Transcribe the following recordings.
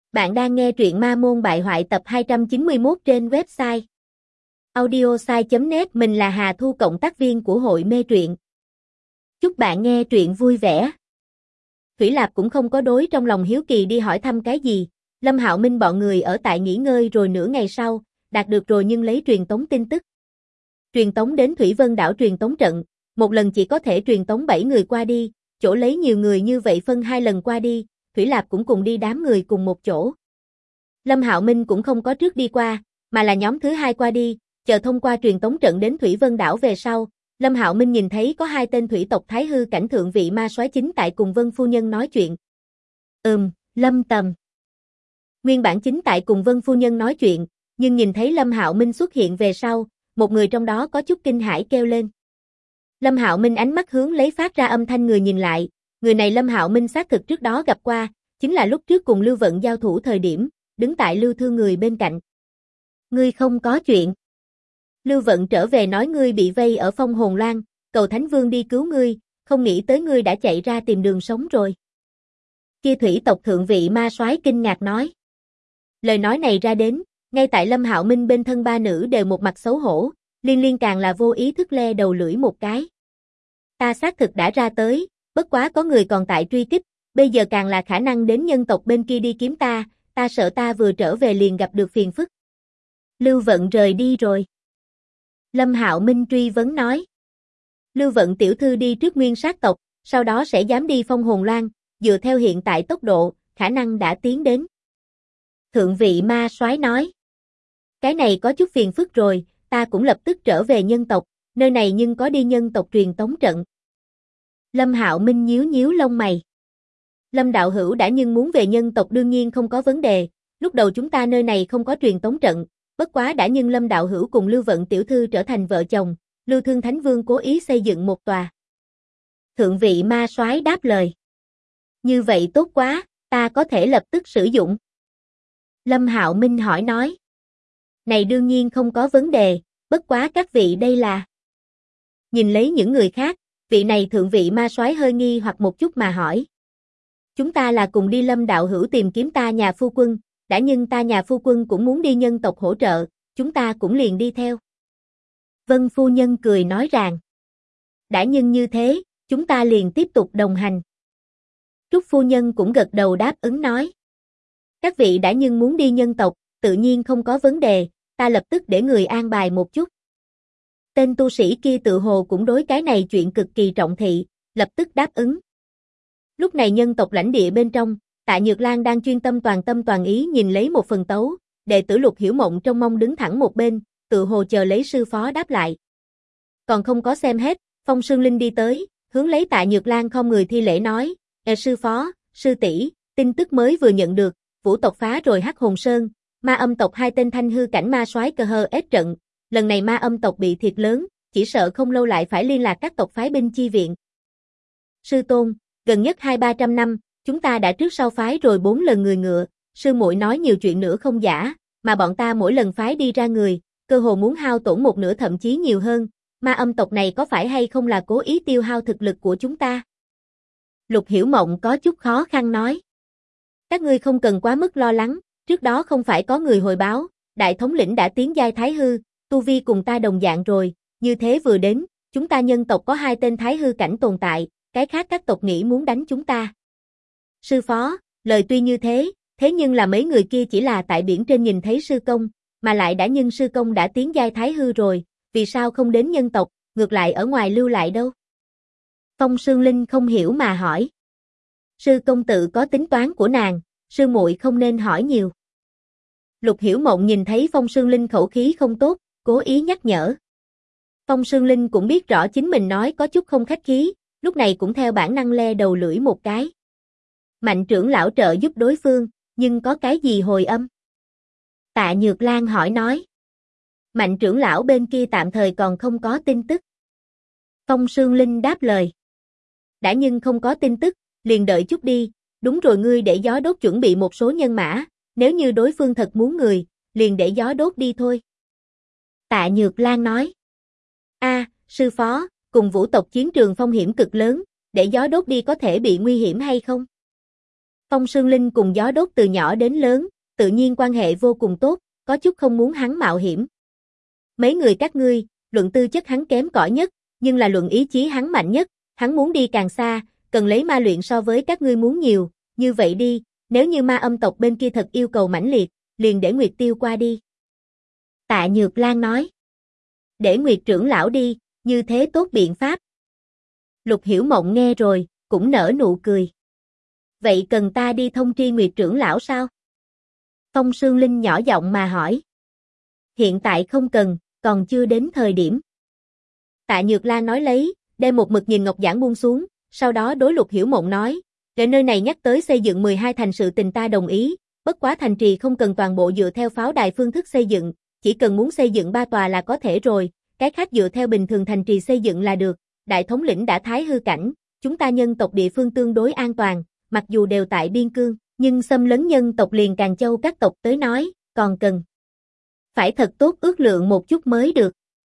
Bạn đang nghe truyện Ma Môn Bại Hoại tập 291 trên website audiosai.net. Mình là Hà Thu, cộng tác viên của hội mê truyện. Chúc bạn nghe truyện vui vẻ. Thủy Lạp cũng không có đối trong lòng hiếu kỳ đi hỏi thăm cái gì. Lâm Hạo Minh bọn người ở tại nghỉ ngơi rồi nửa ngày sau, đạt được rồi nhưng lấy truyền tống tin tức. Truyền tống đến Thủy Vân đảo truyền tống trận, một lần chỉ có thể truyền tống 7 người qua đi, chỗ lấy nhiều người như vậy phân 2 lần qua đi. Thủy Lạp cũng cùng đi đám người cùng một chỗ. Lâm Hạo Minh cũng không có trước đi qua, mà là nhóm thứ 2 qua đi, chờ thông qua truyền tống trận đến Thủy Vân đảo về sau. Lâm Hạo Minh nhìn thấy có 2 tên thủy tộc Thái Hư cảnh thượng vị ma soái chính tại cùng Vân phu nhân nói chuyện. Lâm Tầm. Nguyên bản chính tại cùng Vân phu nhân nói chuyện, nhưng nhìn thấy Lâm Hạo Minh xuất hiện về sau, một người trong đó có chút kinh hãi kêu lên. Lâm Hạo Minh ánh mắt hướng lấy phát ra âm thanh người nhìn lại. Người này Lâm Hạo Minh xác thực trước đó gặp qua, chính là lúc trước cùng Lưu Vận giao thủ thời điểm, đứng tại Lưu Thương người bên cạnh. Ngươi không có chuyện. Lưu Vận trở về nói ngươi bị vây ở Phong Hồn Loan, cầu Thánh Vương đi cứu ngươi, không nghĩ tới ngươi đã chạy ra tìm đường sống rồi. Kia thủy tộc thượng vị ma soái kinh ngạc nói. Lời nói này ra đến, ngay tại Lâm Hạo Minh bên thân ba nữ đều một mặt xấu hổ, Liên Liên càng là vô ý thức le đầu lưỡi một cái. Ta xác thực đã ra tới. Bất quá có người còn tại truy kích, bây giờ càng là khả năng đến nhân tộc bên kia đi kiếm ta sợ ta vừa trở về liền gặp được phiền phức. Lưu Vận rời đi rồi. Lâm Hạo Minh truy vấn nói. Lưu Vận tiểu thư đi trước Nguyên Sát tộc, sau đó sẽ dám đi Phong Hồn Loan, dựa theo hiện tại tốc độ, khả năng đã tiến đến. Thượng vị ma soái nói. Cái này có chút phiền phức rồi, ta cũng lập tức trở về nhân tộc, nơi này nhưng có đi nhân tộc truyền tống trận. Lâm Hạo Minh nhíu nhíu lông mày. Lâm đạo hữu đã nhưng muốn về nhân tộc đương nhiên không có vấn đề, lúc đầu chúng ta nơi này không có truyền tống trận, bất quá đã nhưng Lâm đạo hữu cùng Lưu Vận tiểu thư trở thành vợ chồng, Lưu Thương Thánh Vương cố ý xây dựng một tòa. Thượng vị ma soái đáp lời. Như vậy tốt quá, ta có thể lập tức sử dụng. Lâm Hạo Minh hỏi nói. Này đương nhiên không có vấn đề, bất quá các vị đây là. Nhìn lấy những người khác, vị này thượng vị ma soái hơi nghi hoặc một chút mà hỏi. Chúng ta là cùng đi Lâm đạo hữu tìm kiếm ta nhà phu quân, đã nhưng ta nhà phu quân cũng muốn đi nhân tộc hỗ trợ, chúng ta cũng liền đi theo. Vân phu nhân cười nói rằng. Đã nhưng như thế, chúng ta liền tiếp tục đồng hành. Trúc phu nhân cũng gật đầu đáp ứng nói. Các vị đã nhưng muốn đi nhân tộc, tự nhiên không có vấn đề, ta lập tức để người an bài một chút. Tên tu sĩ kia tự hồ cũng đối cái này chuyện cực kỳ trọng thị, lập tức đáp ứng. Lúc này nhân tộc lãnh địa bên trong, Tạ Nhược Lan đang chuyên tâm toàn ý nhìn lấy một phần tấu, đệ tử Lục Hiểu Mộng trong mong đứng thẳng một bên, tự hồ chờ lấy sư phó đáp lại. Còn không có xem hết, Phong Sương Linh đi tới, hướng lấy Tạ Nhược Lan không người thi lễ nói, sư phó, sư tỷ, tin tức mới vừa nhận được, Vũ tộc phá rồi Hắc Hồn Sơn, Ma Âm tộc 2 tên thanh hư cảnh ma soái cơ hơ ết trận. Lần này Ma Âm tộc bị thiệt lớn, chỉ sợ không lâu lại phải liên lạc các tộc phái binh chi viện. Sư tôn, gần nhất 200-300 năm, chúng ta đã trước sau phái rồi 4 lần người ngựa, sư muội nói nhiều chuyện nữa không giả, mà bọn ta mỗi lần phái đi ra người, cơ hồ muốn hao tổn một nửa thậm chí nhiều hơn, Ma Âm tộc này có phải hay không là cố ý tiêu hao thực lực của chúng ta? Lục Hiểu Mộng có chút khó khăn nói. Các ngươi không cần quá mức lo lắng, trước đó không phải có người hồi báo, đại thống lĩnh đã tiến giai Thái Hư, tu vi cùng ta đồng dạng rồi, như thế vừa đến, chúng ta nhân tộc có 2 tên Thái Hư cảnh tồn tại, cái khác các tộc nghĩ muốn đánh chúng ta. Sư phó, lời tuy như thế, thế nhưng là mấy người kia chỉ là tại biển trên nhìn thấy sư công, mà lại đã nhưng sư công đã tiến giai Thái Hư rồi, vì sao không đến nhân tộc, ngược lại ở ngoài lưu lại đâu? Phong Sương Linh không hiểu mà hỏi. Sư công tự có tính toán của nàng, sư muội không nên hỏi nhiều. Lục Hiểu Mộng nhìn thấy Phong Sương Linh khẩu khí không tốt, cố ý nhắc nhở. Phong Sương Linh cũng biết rõ chính mình nói có chút không khách khí, lúc này cũng theo bản năng le đầu lưỡi một cái. Mạnh trưởng lão trợ giúp đối phương, nhưng có cái gì hồi âm? Tạ Nhược Lan hỏi nói. Mạnh trưởng lão bên kia tạm thời còn không có tin tức. Phong Sương Linh đáp lời. Đã nhưng không có tin tức, liền đợi chút đi, đúng rồi ngươi để gió đốt chuẩn bị một số nhân mã, nếu như đối phương thật muốn người, liền để gió đốt đi thôi. Tạ Nhược Lan nói. Sư phó, cùng Vũ tộc chiến trường phong hiểm cực lớn, để gió đốt đi có thể bị nguy hiểm hay không? Phong Sương Linh cùng Gió Đốt từ nhỏ đến lớn, tự nhiên quan hệ vô cùng tốt, có chút không muốn hắn mạo hiểm. Mấy người các ngươi, luận tư chất hắn kém cỏi nhất, nhưng là luận ý chí hắn mạnh nhất, hắn muốn đi càng xa, cần lấy ma luyện so với các ngươi muốn nhiều, như vậy đi, nếu như ma âm tộc bên kia thật yêu cầu mãnh liệt, liền để Nguyệt Tiêu qua đi. Tạ Nhược Lan nói. Để Nguyệt trưởng lão đi, như thế tốt biện pháp. Lục Hiểu Mộng nghe rồi, cũng nở nụ cười. Vậy cần ta đi thông tri Nguyệt trưởng lão sao? Phong Sương Linh nhỏ giọng mà hỏi. Hiện tại không cần, còn chưa đến thời điểm. Tạ Nhược Lan nói lấy, đem một mực nhìn ngọc giản buông xuống, sau đó đối Lục Hiểu Mộng nói, để nơi này nhắc tới xây dựng 12 thành sự tình ta đồng ý, bất quá thành trì không cần toàn bộ dựa theo pháo đài phương thức xây dựng, chỉ cần muốn xây dựng 3 tòa là có thể rồi, cái khác dựa theo bình thường thành trì xây dựng là được. Đại thống lĩnh đã thái hư cảnh, chúng ta nhân tộc địa phương tương đối an toàn, mặc dù đều tại biên cương, nhưng xâm lấn nhân tộc liền Càn Châu các tộc tới nói, còn cần phải thật tốt ước lượng một chút mới được.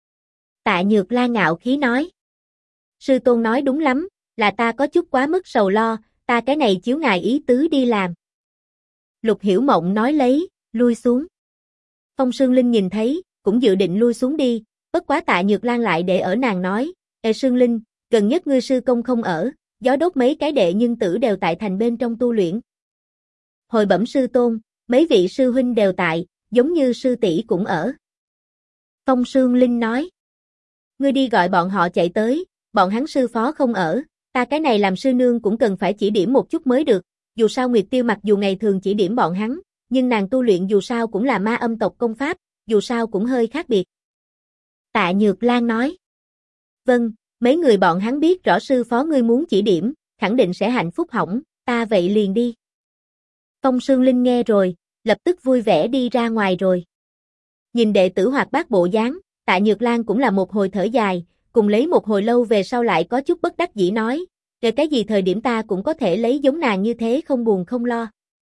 Tạ Nhược Lan ngạo khí nói. Sư tôn nói đúng lắm, là ta có chút quá mức sầu lo, ta cái này chiếu ngài ý tứ đi làm. Lục Hiểu Mộng nói lấy, lui xuống. Phong Sương Linh nhìn thấy, cũng dự định lui xuống đi, bất quá Tạ Nhược Lan lại để ở nàng nói, Sương Linh, gần nhất ngươi sư công không ở, Gió Đốt mấy cái đệ nhưng tử đều tại thành bên trong tu luyện. Hồi bẩm sư tôn, mấy vị sư huynh đều tại, giống như sư tỷ cũng ở. Phong Sương Linh nói. Ngươi đi gọi bọn họ chạy tới, bọn hắn sư phó không ở, ta cái này làm sư nương cũng cần phải chỉ điểm một chút mới được, dù sao Nguyệt Tiêu mặc dù ngày thường chỉ điểm bọn hắn, nhưng nàng tu luyện dù sao cũng là ma âm tộc công pháp, dù sao cũng hơi khác biệt. Tạ Nhược Lan nói. Vâng, mấy người bọn hắn biết rõ sư phó ngươi muốn chỉ điểm, khẳng định sẽ hạnh phúc hỏng, ta vậy liền đi. Phong Sương Linh nghe rồi, lập tức vui vẻ đi ra ngoài rồi. Nhìn đệ tử hoạt bát bộ dáng, Tạ Nhược Lan cũng là một hồi thở dài, cùng lấy một hồi lâu về sau lại có chút bất đắc dĩ nói, để cái gì thời điểm ta cũng có thể lấy giống nàng như thế không buồn không lo.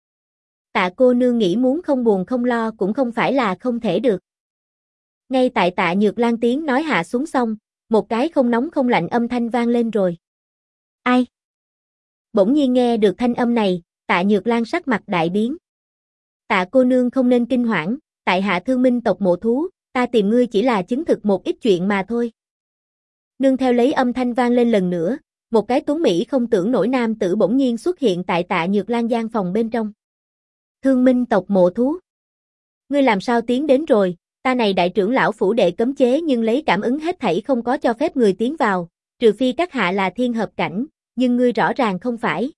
Tạ cô nương nghĩ muốn không buồn không lo cũng không phải là không thể được. Ngay tại Tạ Nhược Lan tiếng nói hạ xuống xong, một cái không nóng không lạnh âm thanh vang lên rồi. Ai? Bỗng nhiên nghe được thanh âm này, Tạ Nhược Lan sắc mặt đại biến. Tạ cô nương không nên kinh hoảng, tại hạ Thương Minh tộc Mộ Thú, ta tìm ngươi chỉ là chứng thực một ít chuyện mà thôi. Nương theo lấy âm thanh vang lên lần nữa, một cái tuấn mỹ không tưởng nổi nam tử bỗng nhiên xuất hiện tại Tạ Nhược Lan gian phòng bên trong. Thương Minh tộc Mộ Thú. Ngươi làm sao tiến đến rồi, ta này đại trưởng lão phủ đệ cấm chế nhưng lấy cảm ứng hết thảy không có cho phép người tiến vào, trừ phi các hạ là thiên hợp cảnh, nhưng ngươi rõ ràng không phải.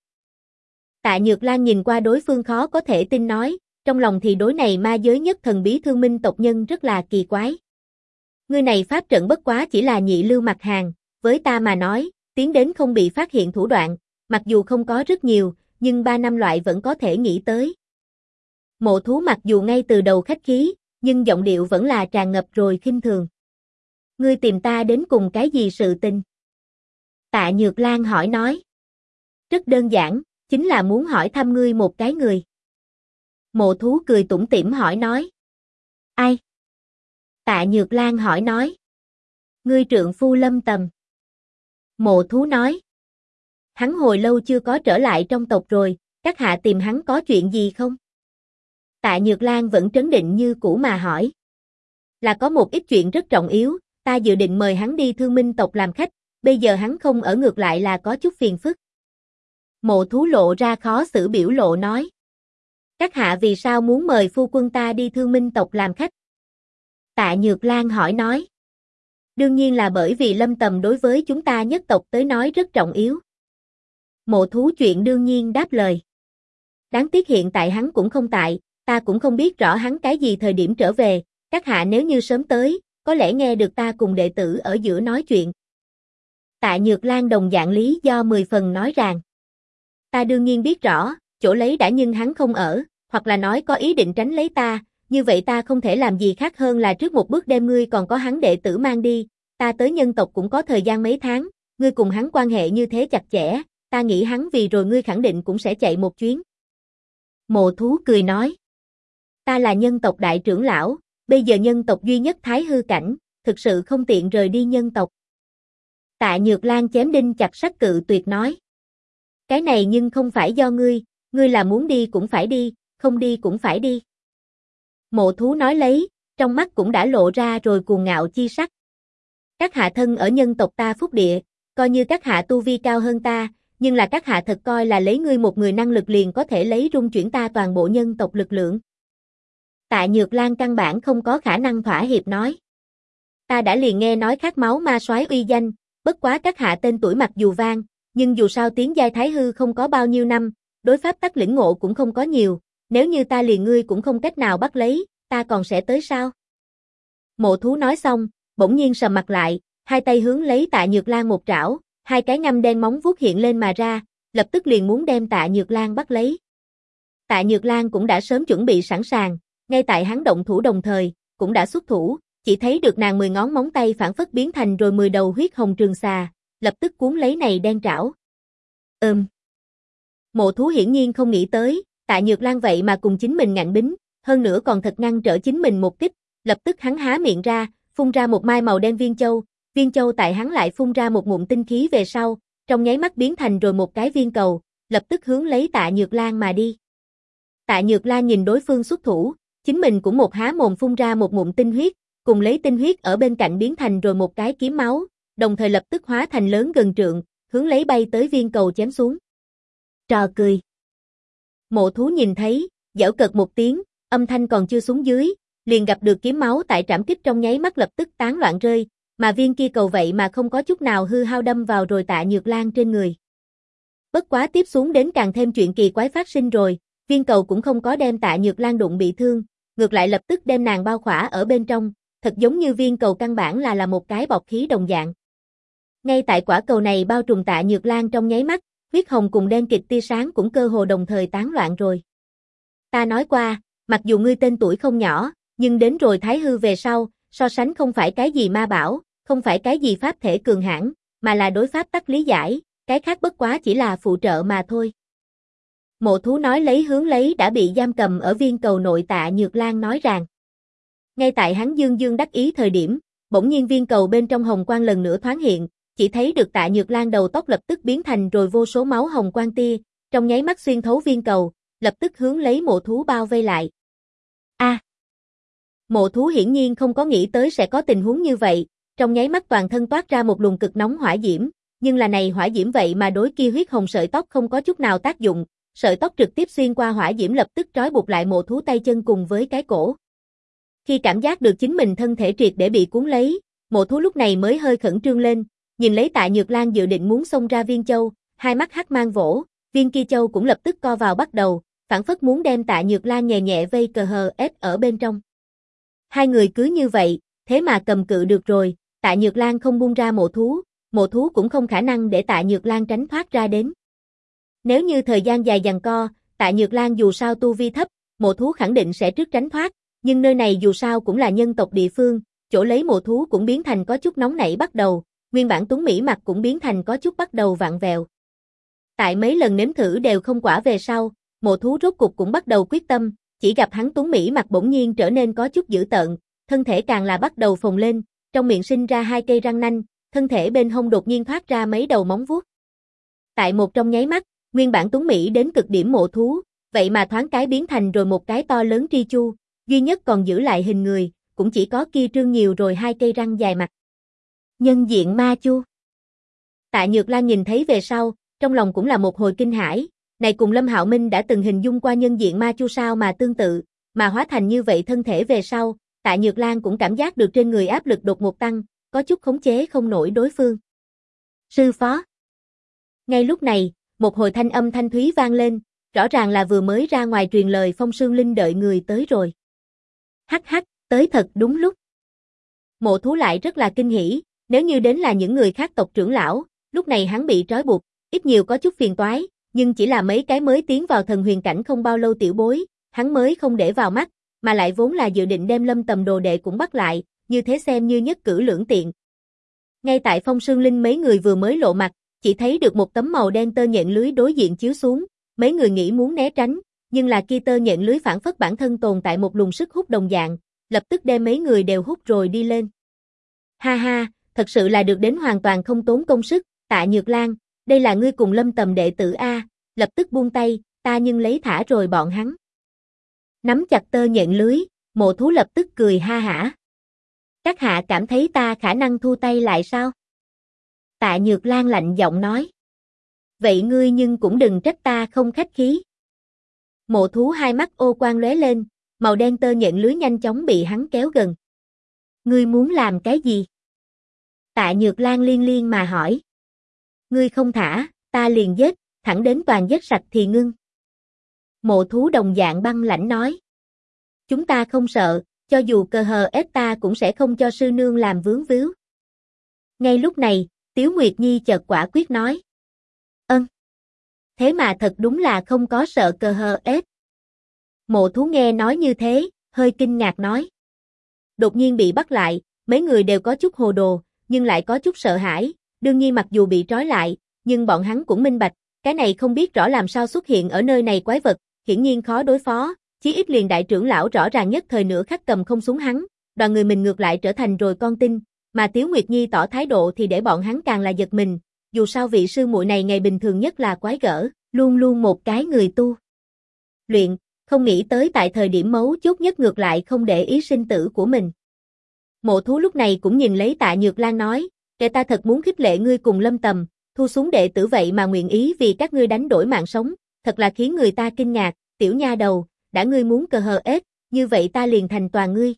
Tạ Nhược Lan nhìn qua đối phương khó có thể tin nói, trong lòng thì đối này ma giới nhất thần bí Thương Minh tộc nhân rất là kỳ quái. Ngươi này pháp trận bất quá chỉ là nhị lưu mặt hàng, với ta mà nói, tiến đến không bị phát hiện thủ đoạn, mặc dù không có rất nhiều, nhưng 3 năm loại vẫn có thể nghĩ tới. Mộ Thú mặc dù ngay từ đầu khách khí, nhưng giọng điệu vẫn là tràn ngập rồi khinh thường. Ngươi tìm ta đến cùng cái gì sự tình? Tạ Nhược Lan hỏi nói. Rất đơn giản, chính là muốn hỏi thăm ngươi một cái người. Mộ Thú cười tủm tỉm hỏi nói. Ai? Tạ Nhược Lan hỏi nói. Ngươi trượng phu Lâm Tầm. Mộ Thú nói. Hắn hồi lâu chưa có trở lại trong tộc rồi, các hạ tìm hắn có chuyện gì không? Tạ Nhược Lan vẫn trấn định như cũ mà hỏi. Là có một ít chuyện rất trọng yếu, ta dự định mời hắn đi Thương Minh tộc làm khách, bây giờ hắn không ở ngược lại là có chút phiền phức. Mộ Thú lộ ra khó xử biểu lộ nói. Các hạ vì sao muốn mời phu quân ta đi Thương Minh tộc làm khách? Tạ Nhược Lan hỏi nói. Đương nhiên là bởi vì Lâm Tầm đối với chúng ta nhất tộc tới nói rất trọng yếu. Mộ Thú chuyện đương nhiên đáp lời. Đáng tiếc hiện tại hắn cũng không tại, ta cũng không biết rõ hắn cái gì thời điểm trở về, các hạ nếu như sớm tới, có lẽ nghe được ta cùng đệ tử ở giữa nói chuyện. Tạ Nhược Lan đồng dạng lý do 10 phần nói rằng. Ta đương nhiên biết rõ, chỗ lấy đã nhưng hắn không ở, hoặc là nói có ý định tránh lấy ta, như vậy ta không thể làm gì khác hơn là trước một bước đem ngươi còn có hắn đệ tử mang đi, ta tới nhân tộc cũng có thời gian mấy tháng, ngươi cùng hắn quan hệ như thế chặt chẽ, ta nghĩ hắn vì rồi ngươi khẳng định cũng sẽ chạy một chuyến. Mộ Thú cười nói. Ta là nhân tộc đại trưởng lão, bây giờ nhân tộc duy nhất thái hư cảnh, thực sự không tiện rời đi nhân tộc. Tạ Nhược Lan chém đinh chặt sắt cự tuyệt nói. Cái này nhưng không phải do ngươi, ngươi là muốn đi cũng phải đi, không đi cũng phải đi. Mộ thú nói lấy, trong mắt cũng đã lộ ra rồi cuồng ngạo chi sắc. Các hạ thân ở nhân tộc ta phúc địa, coi như các hạ tu vi cao hơn ta, nhưng là các hạ thật coi là lấy ngươi một người năng lực liền có thể lấy rung chuyển ta toàn bộ nhân tộc lực lượng. Tạ Nhược Lan căn bản không có khả năng thỏa hiệp nói. Ta đã liền nghe nói khát máu ma soái uy danh, bất quá các hạ tên tuổi mặc dù vang, nhưng dù sao tiến giai thái hư không có bao nhiêu năm, đối pháp tắc lĩnh ngộ cũng không có nhiều, nếu như ta liền ngươi cũng không cách nào bắt lấy, ta còn sẽ tới sao? Mộ thú nói xong, bỗng nhiên sầm mặt lại, hai tay hướng lấy Tạ Nhược Lan một trảo, hai cái ngăm đen móng vuốt hiện lên mà ra, lập tức liền muốn đem Tạ Nhược Lan bắt lấy. Tạ Nhược Lan cũng đã sớm chuẩn bị sẵn sàng, ngay tại hắn động thủ đồng thời, cũng đã xuất thủ, chỉ thấy được nàng 10 ngón móng tay phản phất biến thành rồi 10 đầu huyết hồng trường xà, lập tức cuốn lấy này đen trảo. Mộ thú hiển nhiên không nghĩ tới, Tạ Nhược Lan vậy mà cùng chính mình ngạnh bính, hơn nữa còn thật ngăn trở chính mình một kích, lập tức hắn há miệng ra, phun ra một mai màu đen viên châu tại hắn lại phun ra một ngụm tinh khí về sau, trong nháy mắt biến thành rồi một cái viên cầu, lập tức hướng lấy Tạ Nhược Lan mà đi. Tạ Nhược Lan nhìn đối phương xuất thủ, chính mình cũng một há mồm phun ra một ngụm tinh huyết, cùng lấy tinh huyết ở bên cạnh biến thành rồi một cái kiếm máu, đồng thời lập tức hóa thành lớn gần trượng, hướng lấy bay tới viên cầu chém xuống. Trò cười. Mộ thú nhìn thấy, giễu cợt một tiếng, âm thanh còn chưa xuống dưới, liền gặp được kiếm máu tại trảm kích trong nháy mắt lập tức tán loạn rơi, mà viên kia cầu vậy mà không có chút nào hư hao đâm vào rồi Tạ Nhược Lan trên người. Bất quá tiếp xuống đến càng thêm chuyện kỳ quái phát sinh rồi, viên cầu cũng không có đem Tạ Nhược Lan đụng bị thương, ngược lại lập tức đem nàng bao khỏa ở bên trong, thật giống như viên cầu căn bản là một cái bọc khí đồng dạng. Ngay tại quả cầu này bao trùm Tạ Nhược Lan trong nháy mắt, huyết hồng cùng đen kịt tia sáng cũng cơ hồ đồng thời tán loạn rồi. Ta nói qua, mặc dù ngươi tên tuổi không nhỏ, nhưng đến rồi thái hư về sau, so sánh không phải cái gì ma bảo, không phải cái gì pháp thể cường hãn, mà là đối pháp tắc lý giải, cái khác bất quá chỉ là phụ trợ mà thôi. Mộ thú nói lấy hướng lấy đã bị giam cầm ở viên cầu nội Tạ Nhược Lan nói rằng. Ngay tại hắn dương dương đắc ý thời điểm, bỗng nhiên viên cầu bên trong hồng quang lần nữa thoáng hiện, chỉ thấy được Tạ Nhược Lan đầu tóc lập tức biến thành rồi vô số máu hồng quang tia, trong nháy mắt xuyên thấu viên cầu, lập tức hướng lấy mộ thú bao vây lại. Mộ thú hiển nhiên không có nghĩ tới sẽ có tình huống như vậy, trong nháy mắt toàn thân toát ra một luồng cực nóng hỏa diễm, nhưng là này hỏa diễm vậy mà đối kia huyết hồng sợi tóc không có chút nào tác dụng, sợi tóc trực tiếp xuyên qua hỏa diễm lập tức trói buộc lại mộ thú tay chân cùng với cái cổ. Khi cảm giác được chính mình thân thể triệt để bị cuốn lấy, mộ thú lúc này mới hơi khẩn trương lên, nhìn lấy Tạ Nhược Lan dự định muốn xông ra viên châu, hai mắt hắc mang vỗ, viên kia châu cũng lập tức co vào bắt đầu, phản phất muốn đem Tạ Nhược Lan nhẹ nhẹ vây cờ hờ ép ở bên trong. Hai người cứ như vậy, thế mà cầm cự được rồi, Tạ Nhược Lan không buông ra mộ thú cũng không khả năng để Tạ Nhược Lan tránh thoát ra đến. Nếu như thời gian dài giằng co, Tạ Nhược Lan dù sao tu vi thấp, mộ thú khẳng định sẽ trước tránh thoát, nhưng nơi này dù sao cũng là nhân tộc địa phương, chỗ lấy mộ thú cũng biến thành có chút nóng nảy bắt đầu, nguyên bản tuấn mỹ mặt cũng biến thành có chút bắt đầu vặn vẹo. Tại mấy lần nếm thử đều không quả về sau, mộ thú rốt cục cũng bắt đầu quyết tâm, chỉ gặp hắn tuấn mỹ mặt bỗng nhiên trở nên có chút dữ tợn, thân thể càng là bắt đầu phồng lên, trong miệng sinh ra hai cây răng nanh, thân thể bên hông đột nhiên thoát ra mấy đầu móng vuốt. Tại một trong nháy mắt, nguyên bản tuấn mỹ đến cực điểm mộ thú, vậy mà thoáng cái biến thành rồi một cái to lớn tri chu, duy nhất còn giữ lại hình người, cũng chỉ có kia trương nhiều rồi hai cây răng dài mặt. Nhân diện ma chu. Tạ Nhược Lan nhìn thấy về sau, trong lòng cũng là một hồi kinh hãi, này cùng Lâm Hạo Minh đã từng hình dung qua nhân diện ma chu sao mà tương tự, mà hóa thành như vậy thân thể về sau, Tạ Nhược Lan cũng cảm giác được trên người áp lực đột ngột tăng, có chút khống chế không nổi đối phương. Sư phó. Ngay lúc này, một hồi thanh âm thanh thúy vang lên, rõ ràng là vừa mới ra ngoài truyền lời Phong Sương Linh đợi người tới rồi. Hắc hắc, tới thật đúng lúc. Mộ thú lại rất là kinh hỉ, nếu như đến là những người khác tộc trưởng lão, lúc này hắn bị trói buộc, ít nhiều có chút phiền toái, nhưng chỉ là mấy cái mới tiến vào thần huyền cảnh không bao lâu tiểu bối, hắn mới không để vào mắt, mà lại vốn là dự định đem Lâm Tầm đồ đệ cũng bắt lại, như thế xem như nhất cử lưỡng tiện. Ngay tại Phong Sương Linh mấy người vừa mới lộ mặt, chỉ thấy được một tấm màu đen tơ nhện lưới đối diện chiếu xuống, mấy người nghĩ muốn né tránh, nhưng là kia tơ nhện lưới phản phất bản thân tồn tại một luồng sức hút đồng dạng, lập tức đem mấy người đều hút rồi đi lên. Ha ha, thật sự là được đến hoàn toàn không tốn công sức, Tạ Nhược Lan, đây là ngươi cùng Lâm Tầm đệ tử A, lập tức buông tay, ta nhưng lấy thả rồi bọn hắn. Nắm chặt tơ nhện lưới, Mộ Thú lập tức cười ha hả. Các hạ cảm thấy ta khả năng thu tay lại sao? Tạ Nhược Lan lạnh giọng nói. Vậy ngươi nhưng cũng đừng trách ta không khách khí. Mộ Thú hai mắt ô quang lóe lên, màu đen tơ nhện lưới nhanh chóng bị hắn kéo gần. Ngươi muốn làm cái gì? Tạ Nhược Lan liên mà hỏi. Ngươi không thả, ta liền giết, thẳng đến toàn giết sạch thì ngưng. Mộ Thú đồng dạng băng lãnh nói. Chúng ta không sợ, cho dù cờ hờ ết ta cũng sẽ không cho sư nương làm vướng víu. Ngay lúc này, Tiếu Nguyệt Nhi chợt quả quyết nói. Thế mà thật đúng là không có sợ cờ hờ ết. Mộ Thú nghe nói như thế, hơi kinh ngạc nói. Đột nhiên bị bắt lại, mấy người đều có chút hồ đồ, nhưng lại có chút sợ hãi. Đương nhiên mặc dù bị trói lại, nhưng bọn hắn cũng minh bạch, cái này không biết rõ làm sao xuất hiện ở nơi này quái vật, hiển nhiên khó đối phó, chí ít liền đại trưởng lão rõ ràng nhất thời nửa khắc cầm không xuống hắn, đoàn người mình ngược lại trở thành rồi con tin, mà Tiếu Nguyệt Nhi tỏ thái độ thì để bọn hắn càng là giật mình, dù sao vị sư muội này ngày bình thường nhất là quái gở, luôn luôn một cái người tu luyện, không nghĩ tới tại thời điểm mấu chốt nhất ngược lại không để ý sinh tử của mình. Mộ Thú lúc này cũng nhìn lấy Tạ Nhược Lan nói, kẻ ta thật muốn khích lệ ngươi cùng Lâm Tầm, thu xuống đệ tử vậy mà nguyện ý vì các ngươi đánh đổi mạng sống, thật là khiến người ta kinh ngạc, tiểu nha đầu, đã ngươi muốn cờ hờ ết, như vậy ta liền thành toàn ngươi.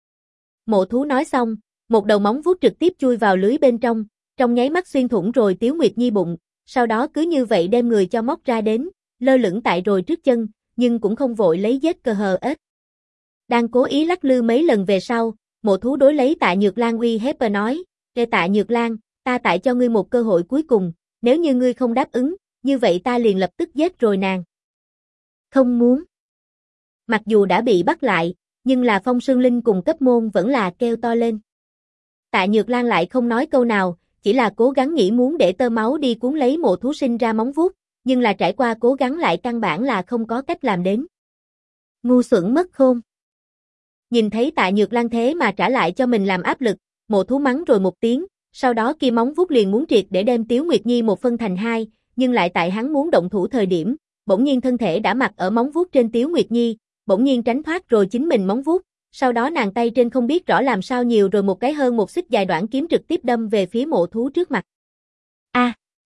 Mộ Thú nói xong, một đầu móng vuốt trực tiếp chui vào lưới bên trong nháy mắt xuyên thủng rồi Tiếu Nguyệt Nhi bụng, sau đó cứ như vậy đem người cho móc ra đến, lơ lửng tại rồi trước chân, nhưng cũng không vội lấy giết cờ hờ ết. Đang cố ý lắc lư mấy lần về sau, Mộ Thú đối lấy Tạ Nhược Lan uy hiếp và nói, Kê Tạ Nhược Lan, ta tại cho ngươi một cơ hội cuối cùng, nếu như ngươi không đáp ứng, như vậy ta liền lập tức giết rồi nàng. Không muốn. Mặc dù đã bị bắt lại, nhưng là Phong Sương Linh cùng cấp môn vẫn là kêu to lên. Tạ Nhược Lan lại không nói câu nào, chỉ là cố gắng nghĩ muốn để tơ máu đi cuốn lấy Mộ Thú sinh ra móng vuốt, nhưng là trải qua cố gắng lại căn bản là không có cách làm đến. Ngu xuẩn mất khôn. Nhìn thấy Tạ Nhược Lan thế mà trả lại cho mình làm áp lực, Mộ Thú mắng rồi một tiếng, sau đó kia móng vuốt liền muốn triệt để đem Tiếu Nguyệt Nhi một phân thành hai, nhưng lại tại hắn muốn động thủ thời điểm, bỗng nhiên thân thể đã mặc ở móng vuốt trên Tiếu Nguyệt Nhi, bỗng nhiên tránh thoát rồi chính mình móng vuốt, sau đó nàng tay trên không biết rõ làm sao nhiều rồi một cái hơn một xích dài đoạn kiếm trực tiếp đâm về phía Mộ Thú trước mặt. A!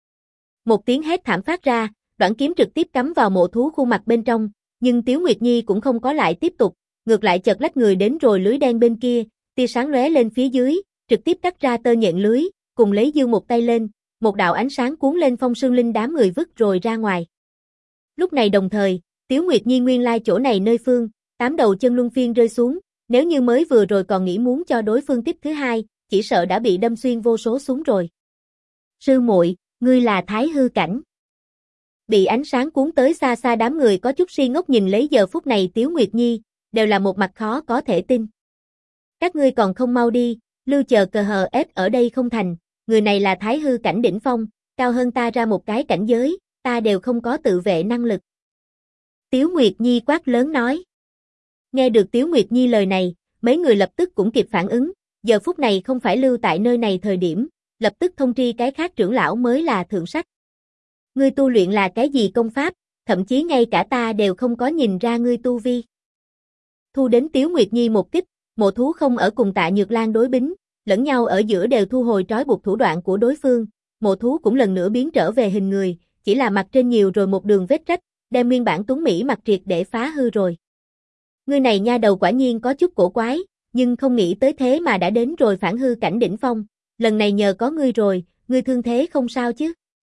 Một tiếng hét thảm phát ra, đoạn kiếm trực tiếp cắm vào Mộ Thú khuôn mặt bên trong, nhưng Tiếu Nguyệt Nhi cũng không có lại tiếp tục, ngược lại chợt lách người đến rồi lưới đen bên kia, tia sáng lóe lên phía dưới, trực tiếp cắt ra tơ nhện lưới, cùng lấy giương một tay lên, một đạo ánh sáng cuốn lên Phong Sương Linh đám người vứt rồi ra ngoài. Lúc này đồng thời, Tiếu Nguyệt Nhi nguyên lai chỗ này nơi phương, 8 đầu chân luân phiên rơi xuống, nếu như mới vừa rồi còn nghĩ muốn cho đối phương tiếp thứ hai, chỉ sợ đã bị đâm xuyên vô số xuống rồi. Sư muội, ngươi là Thái hư cảnh. Bị ánh sáng cuốn tới xa xa đám người có chút si ngốc nhìn lấy giờ phút này Tiếu Nguyệt Nhi, đều là một mặt khó có thể tin. Các ngươi còn không mau đi, lưu chờ cờ hờ ết ở đây không thành, người này là Thái hư cảnh đỉnh phong, cao hơn ta ra một cái cảnh giới, ta đều không có tự vệ năng lực. Tiếu Nguyệt Nhi quát lớn nói. Nghe được Tiếu Nguyệt Nhi lời này, mấy người lập tức cũng kịp phản ứng, giờ phút này không phải lưu tại nơi này thời điểm, lập tức thông tri cái khác trưởng lão mới là thượng sách. Ngươi tu luyện là cái gì công pháp, thậm chí ngay cả ta đều không có nhìn ra ngươi tu vi. Thu đến Tiếu Nguyệt Nhi một kích, Mộ Thú không ở cùng Tạ Nhược Lan đối bính, lẫn nhau ở giữa đều thu hồi trói buộc thủ đoạn của đối phương, Mộ Thú cũng lần nữa biến trở về hình người, chỉ là mặt trên nhiều rồi một đường vết rách, đem nguyên bản tuấn mỹ mặt triệt để phá hư rồi. Ngươi này nha đầu quả nhiên có chút cổ quái, nhưng không nghĩ tới thế mà đã đến rồi phản hư cảnh đỉnh phong, lần này nhờ có ngươi rồi, ngươi thương thế không sao chứ?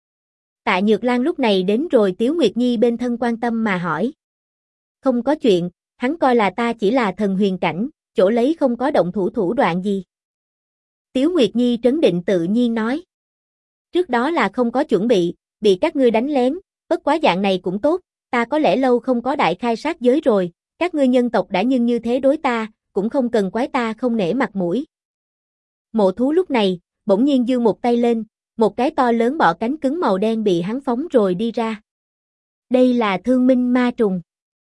Tạ Nhược Lan lúc này đến rồi Tiếu Nguyệt Nhi bên thân quan tâm mà hỏi. Không có chuyện, hắn coi là ta chỉ là thần huyền cảnh, chỗ lấy không có động thủ đoạn gì. Tiếu Nguyệt Nhi trấn định tự nhiên nói. Trước đó là không có chuẩn bị các ngươi đánh lén, bất quá dạng này cũng tốt, ta có lẽ lâu không có đại khai sát giới rồi, các ngươi nhân tộc đã nhưng như thế đối ta, cũng không cần quái ta không nể mặt mũi. Mộ Thú lúc này, bỗng nhiên giương một tay lên, một cái to lớn bọ cánh cứng màu đen bị hắn phóng rồi đi ra. Đây là Thương Minh Ma Trùng.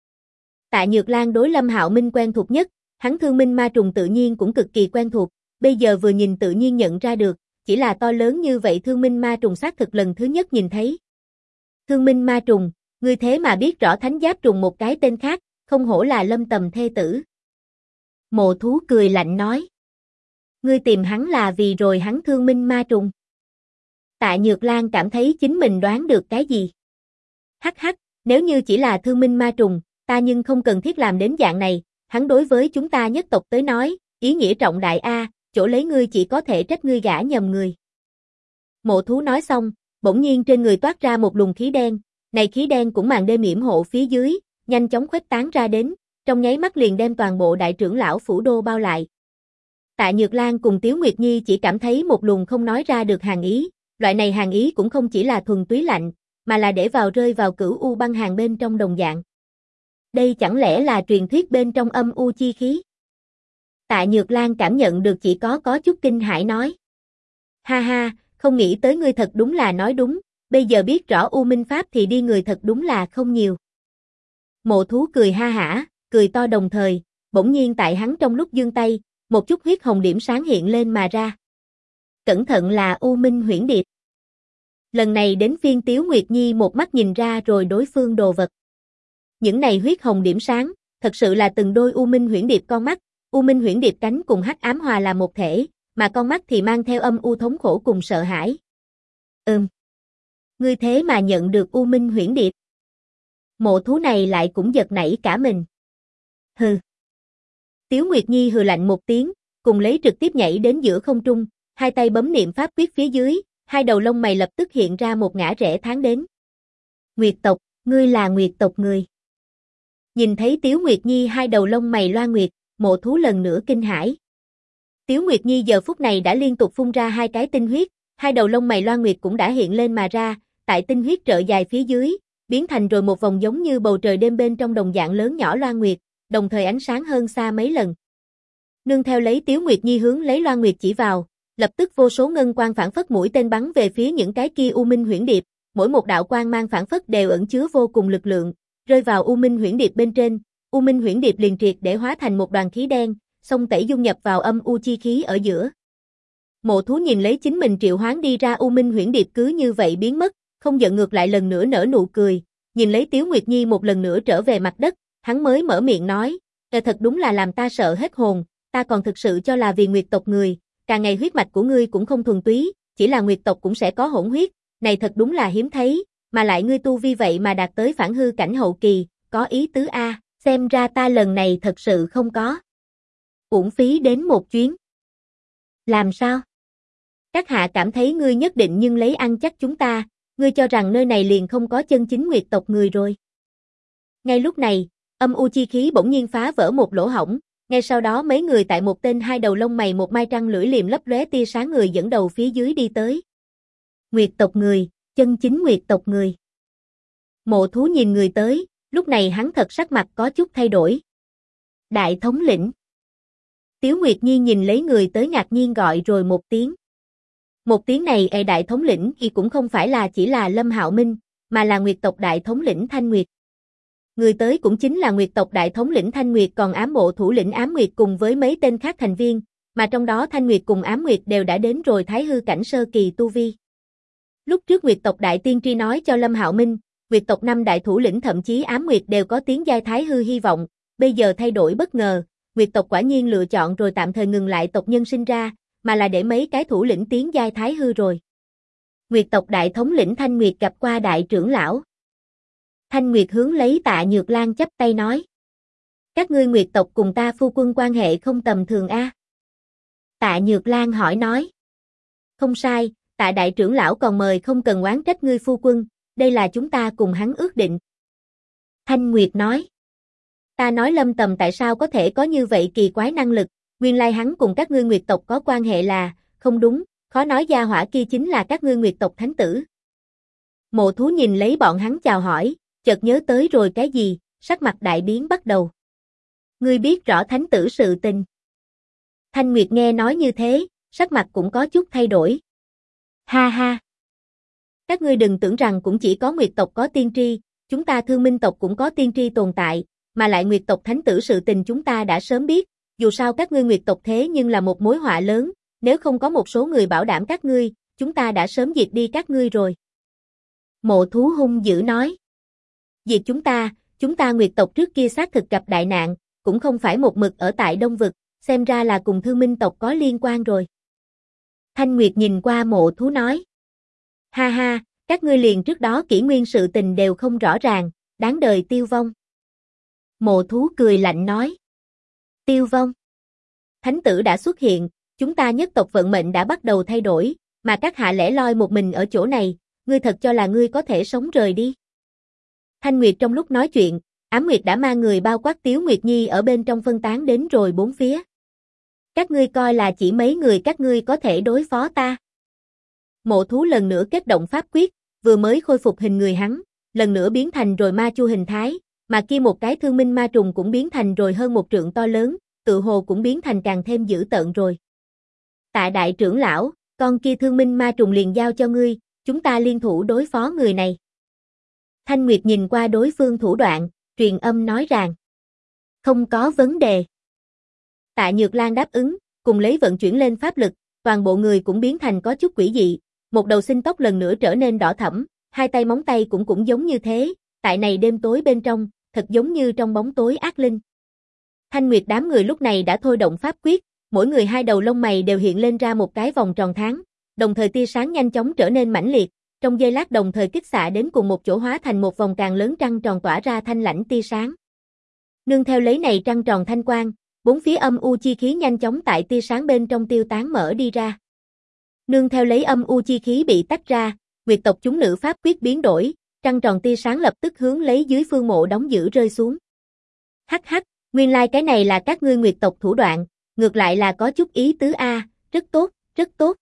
Tạ Nhược Lan đối Lâm Hạo Minh quen thuộc nhất, hắn Thương Minh Ma Trùng tự nhiên cũng cực kỳ quen thuộc, bây giờ vừa nhìn tự nhiên nhận ra được, chỉ là to lớn như vậy Thương Minh Ma Trùng xác thực lần thứ nhất nhìn thấy. Thương Minh Ma Trùng, Ngươi thế mà biết rõ Thánh Giáp Trùng một cái tên khác, không hổ là Lâm Tầm thê tử. Mộ Thú cười lạnh nói. Ngươi tìm hắn là vì rồi hắn thương minh ma trùng. Tạ Nhược Lan cảm thấy chính mình đoán được cái gì. Hắc hắc, nếu như chỉ là thương minh ma trùng, ta nhưng không cần thiết làm đến dạng này, hắn đối với chúng ta nhất tộc tới nói, ý nghĩa trọng đại a, chỗ lấy ngươi chỉ có thể trách ngươi gả nhầm người. Mộ Thú nói xong, bỗng nhiên trên người toát ra một luồng khí đen, này khí đen cũng màn đêm yểm hộ phía dưới, nhanh chóng khuếch tán ra đến, trong nháy mắt liền đem toàn bộ đại trưởng lão phủ đô bao lại. Tạ Nhược Lan cùng Tiếu Nguyệt Nhi chỉ cảm thấy một luồng không nói ra được hàn ý, loại này hàn ý cũng không chỉ là thuần túy lạnh, mà là để vào rơi vào cửu u băng hàn bên trong đồng dạng. Đây chẳng lẽ là truyền thuyết bên trong âm u chi khí? Tạ Nhược Lan cảm nhận được chỉ có chút kinh hãi nói. Ha ha, không nghĩ tới ngươi thật đúng là nói đúng, bây giờ biết rõ U Minh Pháp thì đi người thật đúng là không nhiều. Mộ Thú cười ha hả, cười to đồng thời, bỗng nhiên tại hắn trong lúc giương tay, một chút huyết hồng điểm sáng hiện lên mà ra. Cẩn thận là U Minh Huyễn Điệp. Lần này đến phiên Tiếu Nguyệt Nhi một mắt nhìn ra rồi đối phương đồ vật. Những này huyết hồng điểm sáng, thật sự là từng đôi U Minh Huyễn Điệp con mắt, U Minh Huyễn Điệp cánh cùng hắc ám hòa là một thể, mà con mắt thì mang theo âm u thống khổ cùng sợ hãi. Ngươi thế mà nhận được U Minh Huyễn Điệp. Mộ Thú này lại cũng giật nảy cả mình. Hừ. Tiếu Nguyệt Nhi hừ lạnh một tiếng, cùng lấy trực tiếp nhảy đến giữa không trung, hai tay bấm niệm pháp quyết phía dưới, hai đầu lông mày lập tức hiện ra một ngã rẽ tháng đến. Nguyệt tộc, ngươi là Nguyệt tộc người. Nhìn thấy Tiếu Nguyệt Nhi hai đầu lông mày loa nguyệt, Mộ Thú lần nữa kinh hãi. Tiếu Nguyệt Nhi giờ phút này đã liên tục phun ra hai cái tinh huyết, hai đầu lông mày loa nguyệt cũng đã hiện lên mà ra, tại tinh huyết trợ dài phía dưới, biến thành rồi một vòng giống như bầu trời đêm bên trong đồng dạng lớn nhỏ loa nguyệt, đồng thời ánh sáng hơn xa mấy lần. Nương theo lấy Tiếu Nguyệt Nhi hướng lấy loa nguyệt chỉ vào, lập tức vô số ngân quang phản phất mũi tên bắn về phía những cái kia U Minh Huyễn Điệp, mỗi một đạo quang mang phản phất đều ẩn chứa vô cùng lực lượng, rơi vào U Minh Huyễn Điệp bên trên, U Minh Huyễn Điệp liền triệt để hóa thành một đoàn khí đen, xông tẩy dung nhập vào âm u chi khí ở giữa. Mộ Thú nhìn lấy chính mình triệu hoán đi ra U Minh Huyễn Điệp cứ như vậy biến mất, không giận ngược lại lần nữa nở nụ cười, nhìn lấy Tiếu Nguyệt Nhi một lần nữa trở về mặt đất, hắn mới mở miệng nói, thật đúng là làm ta sợ hết hồn, ta còn thực sự cho là vì Nguyệt tộc người, càng ngày huyết mạch của ngươi cũng không thuần túy, chỉ là Nguyệt tộc cũng sẽ có hỗn huyết, này thật đúng là hiếm thấy, mà lại ngươi tu vi vậy mà đạt tới phản hư cảnh hậu kỳ, có ý tứ a, xem ra ta lần này thật sự không có uổng phí đến một chuyến. Làm sao? Các hạ cảm thấy ngươi nhất định nhưng lấy ăn chắc chúng ta, ngươi cho rằng nơi này liền không có chân chính Nguyệt tộc người rồi. Ngay lúc này, âm u chi khí bỗng nhiên phá vỡ một lỗ hổng, ngay sau đó mấy người tại một tên hai đầu lông mày một mai trăng lưỡi liềm lấp lóe tia sáng người dẫn đầu phía dưới đi tới. Nguyệt tộc người, chân chính Nguyệt tộc người. Mộ Thú nhìn người tới, lúc này hắn thật sắc mặt có chút thay đổi. Đại thống lĩnh. Tiếu Nguyệt Nhi nhìn lấy người tới ngạc nhiên gọi rồi một tiếng. Một tiếng này đại thống lĩnh thì cũng không phải là chỉ là Lâm Hạo Minh, mà là Nguyệt tộc đại thống lĩnh Thanh Nguyệt. Người tới cũng chính là Nguyệt tộc đại thống lĩnh Thanh Nguyệt còn ám bộ thủ lĩnh Ám Nguyệt cùng với mấy tên khác thành viên, mà trong đó Thanh Nguyệt cùng Ám Nguyệt đều đã đến rồi thái hư cảnh sơ kỳ tu vi. Lúc trước Nguyệt tộc đại tiên tri nói cho Lâm Hạo Minh, Nguyệt tộc 5 đại thủ lĩnh thậm chí Ám Nguyệt đều có tiến giai thái hư hy vọng, bây giờ thay đổi bất ngờ, Nguyệt tộc quả nhiên lựa chọn rồi tạm thời ngừng lại tộc nhân sinh ra, mà là để mấy cái thủ lĩnh tiến giai thái hư rồi. Nguyệt tộc đại thống lĩnh Thanh Nguyệt gặp qua đại trưởng lão. Thanh Nguyệt hướng lấy Tạ Nhược Lan chắp tay nói. Các ngươi Nguyệt tộc cùng ta phu quân quan hệ không tầm thường a. Tạ Nhược Lan hỏi nói. Không sai, Tạ đại trưởng lão còn mời không cần oán trách ngươi phu quân, đây là chúng ta cùng hắn ước định. Thanh Nguyệt nói. Ta nói Lâm Tầm tại sao có thể có như vậy kỳ quái năng lực, nguyên lai hắn cùng các ngươi Nguyệt tộc có quan hệ là, không đúng, khó nói gia hỏa kia chính là các ngươi Nguyệt tộc thánh tử. Mộ Thú nhìn lấy bọn hắn chào hỏi, chợt nhớ tới rồi cái gì, sắc mặt đại biến bắt đầu. Ngươi biết rõ thánh tử sự tình. Thanh Nguyệt nghe nói như thế, sắc mặt cũng có chút thay đổi. Ha ha. Các ngươi đừng tưởng rằng cũng chỉ có Nguyệt tộc có tiên tri, chúng ta Thương Minh tộc cũng có tiên tri tồn tại, mà lại Nguyệt tộc thánh tử sự tình chúng ta đã sớm biết, dù sao các ngươi Nguyệt tộc thế nhưng là một mối họa lớn, nếu không có một số người bảo đảm các ngươi, chúng ta đã sớm diệt đi các ngươi rồi. Mộ Thú hung dữ nói. Diệt chúng ta Nguyệt tộc trước kia xác thực gặp đại nạn, cũng không phải một mực ở tại Đông Vực, xem ra là cùng Thương Minh tộc có liên quan rồi. Thanh Nguyệt nhìn qua Mộ Thú nói. Ha ha, các ngươi liền trước đó kỷ nguyên sự tình đều không rõ ràng, đáng đời tiêu vong. Mộ Thú cười lạnh nói. Tiêu vong. Thánh tử đã xuất hiện, chúng ta nhất tộc vận mệnh đã bắt đầu thay đổi, mà các hạ lẻ loi một mình ở chỗ này, ngươi thật cho là ngươi có thể sống rời đi. Thanh Nguyệt trong lúc nói chuyện, Ám Nguyệt đã mang người bao quát Tiếu Nguyệt Nhi ở bên trong phân tán đến rồi bốn phía. Các ngươi coi là chỉ mấy người các ngươi có thể đối phó ta. Mộ Thú lần nữa kết động pháp quyết, vừa mới khôi phục hình người hắn, lần nữa biến thành rồi ma chu hình thái, mà kia một cái thương minh ma trùng cũng biến thành rồi hơn một trượng to lớn, tự hồ cũng biến thành càng thêm dữ tợn rồi. Tạ đại trưởng lão, con kia thương minh ma trùng liền giao cho ngươi, chúng ta liên thủ đối phó người này. Thanh Nguyệt nhìn qua đối phương thủ đoạn, truyền âm nói rằng. Không có vấn đề. Tạ Nhược Lan đáp ứng, cùng lấy vận chuyển lên pháp lực, toàn bộ người cũng biến thành có chút quỷ dị, một đầu sinh tóc lần nữa trở nên đỏ thẫm, hai tay móng tay cũng giống như thế, tại này đêm tối bên trong, thật giống như trong bóng tối ác linh. Thanh Nguyệt đám người lúc này đã thôi động pháp quyết, mỗi người hai đầu lông mày đều hiện lên ra một cái vòng tròn tháng, đồng thời tia sáng nhanh chóng trở nên mãnh liệt, trong giây lát đồng thời kích xạ đến cùng một chỗ hóa thành một vòng càng lớn trăng tròn tỏa ra thanh lãnh tia sáng. Nương theo lấy này trăng tròn thanh quang, bốn phía âm u chi khí nhanh chóng tại tia sáng bên trong tiêu tán mở đi ra. Nương theo lấy âm u chi khí bị tách ra, Nguyệt tộc chúng nữ pháp quyết biến đổi, trăng tròn tia sáng lập tức hướng lấy dưới phương mộ đóng giữ rơi xuống. Hắc hắc, nguyên lai cái này là các ngươi Nguyệt tộc thủ đoạn, ngược lại là có chút ý tứ a, rất tốt, rất tốt.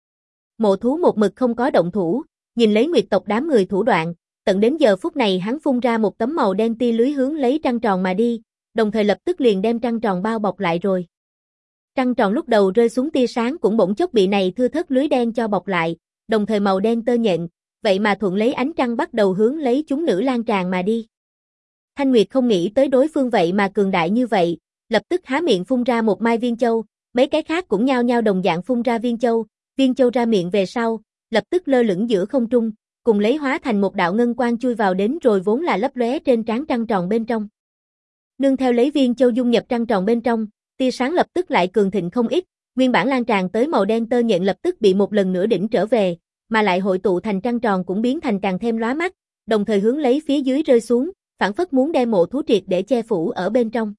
Mộ Thú một mực không có động thủ, nhìn lấy Nguyệt tộc đám người thủ đoạn, tận đến giờ phút này hắn phun ra một tấm màu đen tia lưới hướng lấy trăng tròn mà đi, đồng thời lập tức liền đem trăng tròn bao bọc lại rồi. Trăng tròn lúc đầu rơi xuống tia sáng cũng bỗng chốc bị này thưa thớt lưới đen cho bọc lại, đồng thời màu đen tơ nhện, vậy mà thuận lấy ánh trăng bắt đầu hướng lấy chúng nữ lan tràn mà đi. Thanh Nguyệt không nghĩ tới đối phương vậy mà cường đại như vậy, lập tức há miệng phun ra một mai viên châu, mấy cái khác cũng nhao nhao đồng dạng phun ra viên châu ra miệng về sau, lập tức lơ lửng giữa không trung, cùng lấy hóa thành một đạo ngân quang chui vào đến rồi vốn là lấp lóe trên trán trăng tròn bên trong. Nương theo lấy viên châu dung nhập trăng tròn bên trong, tia sáng lập tức lại cường thịnh không ít, nguyên bản lan tràn tới màu đen tơ nhện lập tức bị một lần nữa đỉnh trở về, mà lại hội tụ thành trăng tròn cũng biến thành càng thêm lóa mắt, đồng thời hướng lấy phía dưới rơi xuống, phảng phất muốn đem Mộ Thú triệt để che phủ ở bên trong.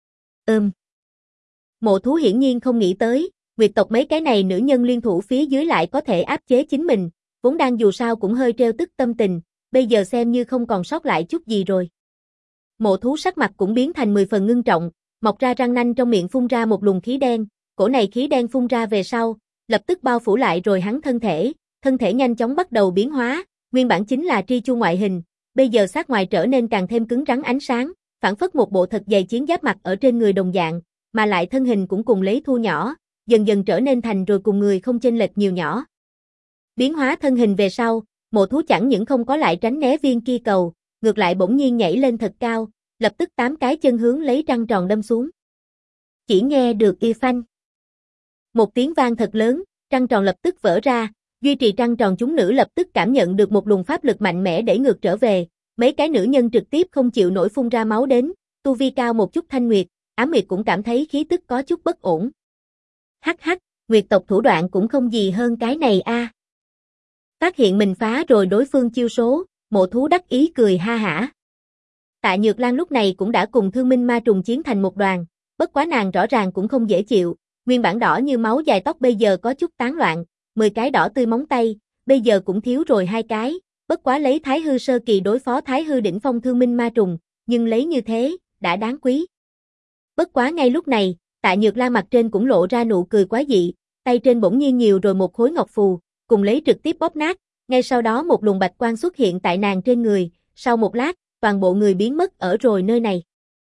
Mộ Thú hiển nhiên không nghĩ tới, Nguyệt tộc mấy cái này nữ nhân liên thủ phía dưới lại có thể áp chế chính mình, vốn đang dù sao cũng hơi trêu tức tâm tình, bây giờ xem như không còn sót lại chút gì rồi. Mộ Thú sắc mặt cũng biến thành 10 phần ngưng trọng, mọc ra răng nanh trong miệng phun ra một luồng khí đen, cổ này khí đen phun ra về sau, lập tức bao phủ lại rồi hắn thân thể nhanh chóng bắt đầu biến hóa, nguyên bản chính là tri chu ngoại hình, bây giờ sát ngoài trở nên càng thêm cứng rắn ánh sáng, phảng phất một bộ thật dày chiến giáp mặt ở trên người đồng dạng, mà lại thân hình cũng cùng lấy thu nhỏ, dần dần trở nên thành rồi cùng người không chênh lệch nhiều nhỏ. Biến hóa thân hình về sau, Mộ Thú chẳng những không có lại tránh né viên kia cầu, ngược lại bỗng nhiên nhảy lên thật cao, lập tức 8 cái chân hướng lấy trăng tròn đâm xuống. Chỉ nghe được y phanh. Một tiếng vang thật lớn, trăng tròn lập tức vỡ ra, duy trì trăng tròn chúng nữ lập tức cảm nhận được một luồng pháp lực mạnh mẽ đẩy ngược trở về, mấy cái nữ nhân trực tiếp không chịu nổi phun ra máu đến, tu vi cao một chút Thanh Nguyệt, Ám Nguyệt cũng cảm thấy khí tức có chút bất ổn. Hắc hắc, Nguyệt tộc thủ đoạn cũng không gì hơn cái này a. Phát hiện mình phá rồi đối phương chiêu số, Mộ Thú đắc ý cười ha hả. Tạ Nhược Lan lúc này cũng đã cùng Thương Minh ma trùng chiến thành một đoàn, bất quá nàng rõ ràng cũng không dễ chịu, nguyên bản đỏ như máu dài tóc bây giờ có chút tán loạn, 10 cái đỏ tươi móng tay, bây giờ cũng thiếu rồi 2 cái, bất quá lấy Thái Hư sơ kỳ đối phó Thái Hư đỉnh phong Thương Minh ma trùng, nhưng lấy như thế, đã đáng quý. Bất quá ngay lúc này, Tạ Nhược Lan mặt trên cũng lộ ra nụ cười quái dị, tay trên bỗng nhiên nhiều rồi một khối ngọc phù, cùng lấy trực tiếp bóp nát, ngay sau đó một luồng bạch quang xuất hiện tại nàng trên người, sau một lát, toàn bộ người biến mất ở rồi nơi này.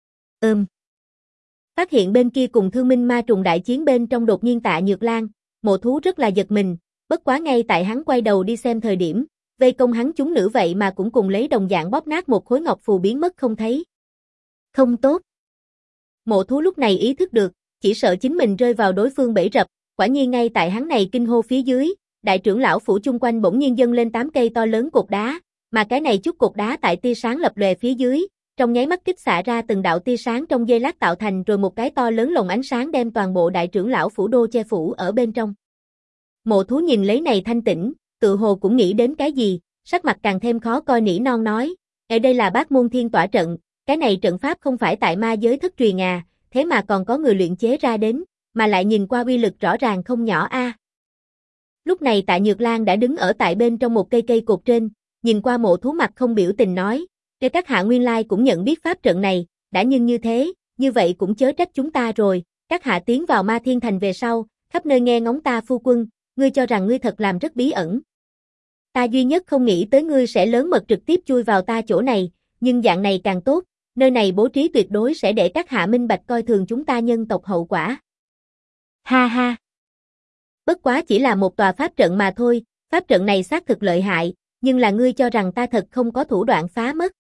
Phát hiện bên kia cùng Thương Minh ma trùng đại chiến bên trong đột nhiên Tạ Nhược Lan, Mộ Thú rất là giật mình, bất quá ngay tại hắn quay đầu đi xem thời điểm, vây công hắn chúng nữ vậy mà cũng cùng lấy đồng dạng bóp nát một khối ngọc phù biến mất không thấy. Không tốt. Mộ Thú lúc này ý thức được, chỉ sợ chính mình rơi vào đối phương bẫy rập, quả nhiên ngay tại hắn này kinh hô phía dưới, đại trưởng lão phủ chung quanh bỗng nhiên dâng lên 8 cây to lớn cột đá, mà cái này chút cục đá tại tia sáng lập lòe phía dưới, trong nháy mắt kích xạ ra từng đạo tia sáng trong giây lát tạo thành rồi một cái to lớn lồng ánh sáng đem toàn bộ đại trưởng lão phủ đô che phủ ở bên trong. Mộ Thú nhìn lấy này thanh tĩnh, tự hồ cũng nghĩ đến cái gì, sắc mặt càng thêm khó coi nỉ non nói, ở đây là Bát Môn Thiên Tỏa trận, cái này trận pháp không phải tại ma giới thất truyền à, thế mà còn có người luyện chế ra đến, mà lại nhìn qua uy lực rõ ràng không nhỏ a. Lúc này Tạ Nhược Lan đã đứng ở tại bên trong một cây cột trên, nhìn qua Mộ Thú mặt không biểu tình nói, "Để các hạ nguyên lai cũng nhận biết pháp trận này, đã nhưng như thế, như vậy cũng chớ trách chúng ta rồi, các hạ tiến vào Ma Thiên Thành về sau, khắp nơi nghe ngóng ta phu quân, ngươi cho rằng ngươi thật làm rất bí ẩn. Ta duy nhất không nghĩ tới ngươi sẽ lớn mật trực tiếp chui vào ta chỗ này, nhưng dạng này càng tốt, nơi này bố trí tuyệt đối sẽ để các hạ minh bạch coi thường chúng ta nhân tộc hậu quả." Ha ha. Bất quá chỉ là một tòa pháp trận mà thôi, pháp trận này xác thực lợi hại, nhưng là ngươi cho rằng ta thật không có thủ đoạn phá mất.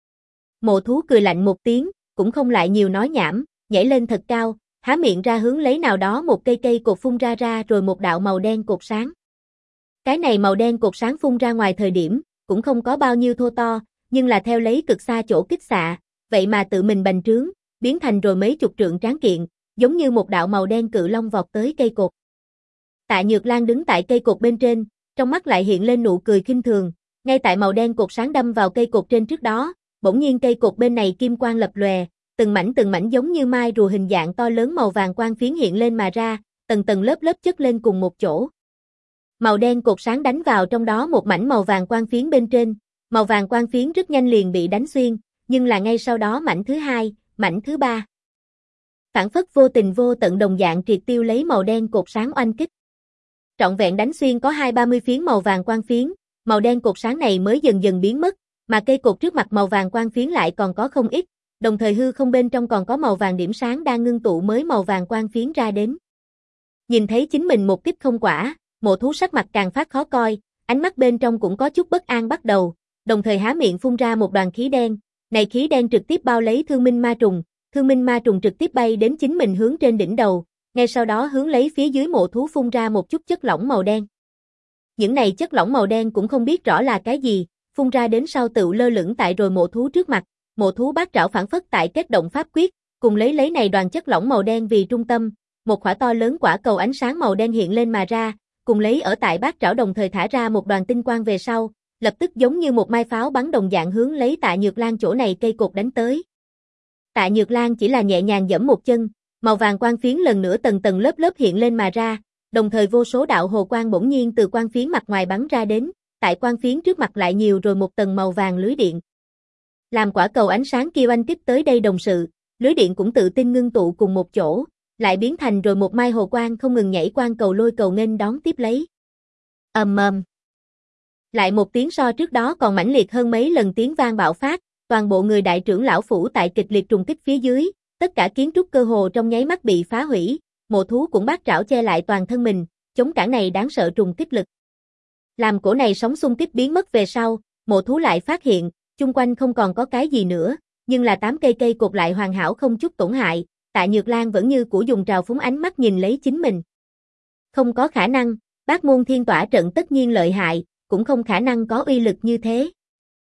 Mộ Thú cười lạnh một tiếng, cũng không lại nhiều nói nhảm, nhảy lên thật cao, há miệng ra hướng lấy nào đó một cây cột phun ra rồi một đạo màu đen cột sáng. Cái này màu đen cột sáng phun ra ngoài thời điểm, cũng không có bao nhiêu thô to, nhưng là theo lấy cực xa chỗ kích xạ, vậy mà tự mình bành trướng, biến thành rồi mấy chục trượng tráng kiện, giống như một đạo màu đen cự long vọt tới cây cột. Tạ Nhược Lan đứng tại cây cột bên trên, trong mắt lại hiện lên nụ cười khinh thường, ngay tại màu đen cột sáng đâm vào cây cột trên trước đó, bỗng nhiên cây cột bên này kim quang lập lòe, từng mảnh giống như mai rùa hình dạng to lớn màu vàng quang phiến hiện lên mà ra, tầng tầng lớp lớp chất lên cùng một chỗ. Màu đen cột sáng đánh vào trong đó một mảnh màu vàng quang phiến bên trên, màu vàng quang phiến rất nhanh liền bị đánh xuyên, nhưng là ngay sau đó mảnh thứ hai, mảnh thứ ba. Phản phất vô tình vô tận đồng dạng triệt tiêu lấy màu đen cột sáng oanh kích. Trọn vẹn đánh xuyên có 20-30 phiến màu vàng quang phiến, màu đen cột sáng này mới dần dần biến mất, mà cây cột trước mặt màu vàng quang phiến lại còn có không ít, đồng thời hư không bên trong còn có màu vàng điểm sáng đang ngưng tụ mới màu vàng quang phiến ra đến. Nhìn thấy chính mình một kích không quả, Mộ Thú sắc mặt càng phát khó coi, ánh mắt bên trong cũng có chút bất an bắt đầu, đồng thời há miệng phun ra một đoàn khí đen, này khí đen trực tiếp bao lấy Thương Minh Ma Trùng, Thương Minh Ma Trùng trực tiếp bay đến chính mình hướng trên đỉnh đầu, ngay sau đó hướng lấy phía dưới Mộ Thú phun ra một chút chất lỏng màu đen. Những này chất lỏng màu đen cũng không biết rõ là cái gì, phun ra đến sau tựu lơ lửng tại rồi Mộ Thú trước mặt, Mộ Thú bát trảo phản phất tại kết động pháp quyết, cùng lấy này đoàn chất lỏng màu đen vì trung tâm, một quả to lớn quả cầu ánh sáng màu đen hiện lên mà ra, cùng lấy ở tại bát trảo đồng thời thả ra một đoàn tinh quang về sau, lập tức giống như một mai pháo bắn đồng dạng hướng lấy Tạ Nhược Lan chỗ này cây cột đánh tới. Tạ Nhược Lan chỉ là nhẹ nhàng giẫm một chân, màu vàng quang phiến lần nữa tầng tầng lớp lớp hiện lên mà ra, đồng thời vô số đạo hồ quang bỗng nhiên từ quang phiến mặt ngoài bắn ra đến, tại quang phiến trước mặt lại nhiều rồi một tầng màu vàng lưới điện. Làm quả cầu ánh sáng kia oanh kích tới đây đồng sự, lưới điện cũng tự tin ngưng tụ cùng một chỗ, lại biến thành rồi một mai hồ quang không ngừng nhảy quang cầu lôi cầu nghênh đón tiếp lấy. Ầm ầm. Lại một tiếng so trước đó còn mãnh liệt hơn mấy lần tiếng vang bạo phát, toàn bộ người đại trưởng lão phủ tại kịch liệt trùng kích phía dưới, tất cả kiến trúc cơ hồ trong nháy mắt bị phá hủy, Mộ Thú cũng bát trảo che lại toàn thân mình, chống cản này đáng sợ trùng kích lực. Làm cổ này sóng xung kích biến mất về sau, Mộ Thú lại phát hiện, chung quanh không còn có cái gì nữa, nhưng là 8 cây cột lại hoàn hảo không chút tổn hại, Tạ Nhược Lan vẫn như cũ dùng trào phúng ánh mắt nhìn lấy chính mình. Không có khả năng, Bát Môn Thiên Tỏa trận tất nhiên lợi hại, cũng không khả năng có uy lực như thế.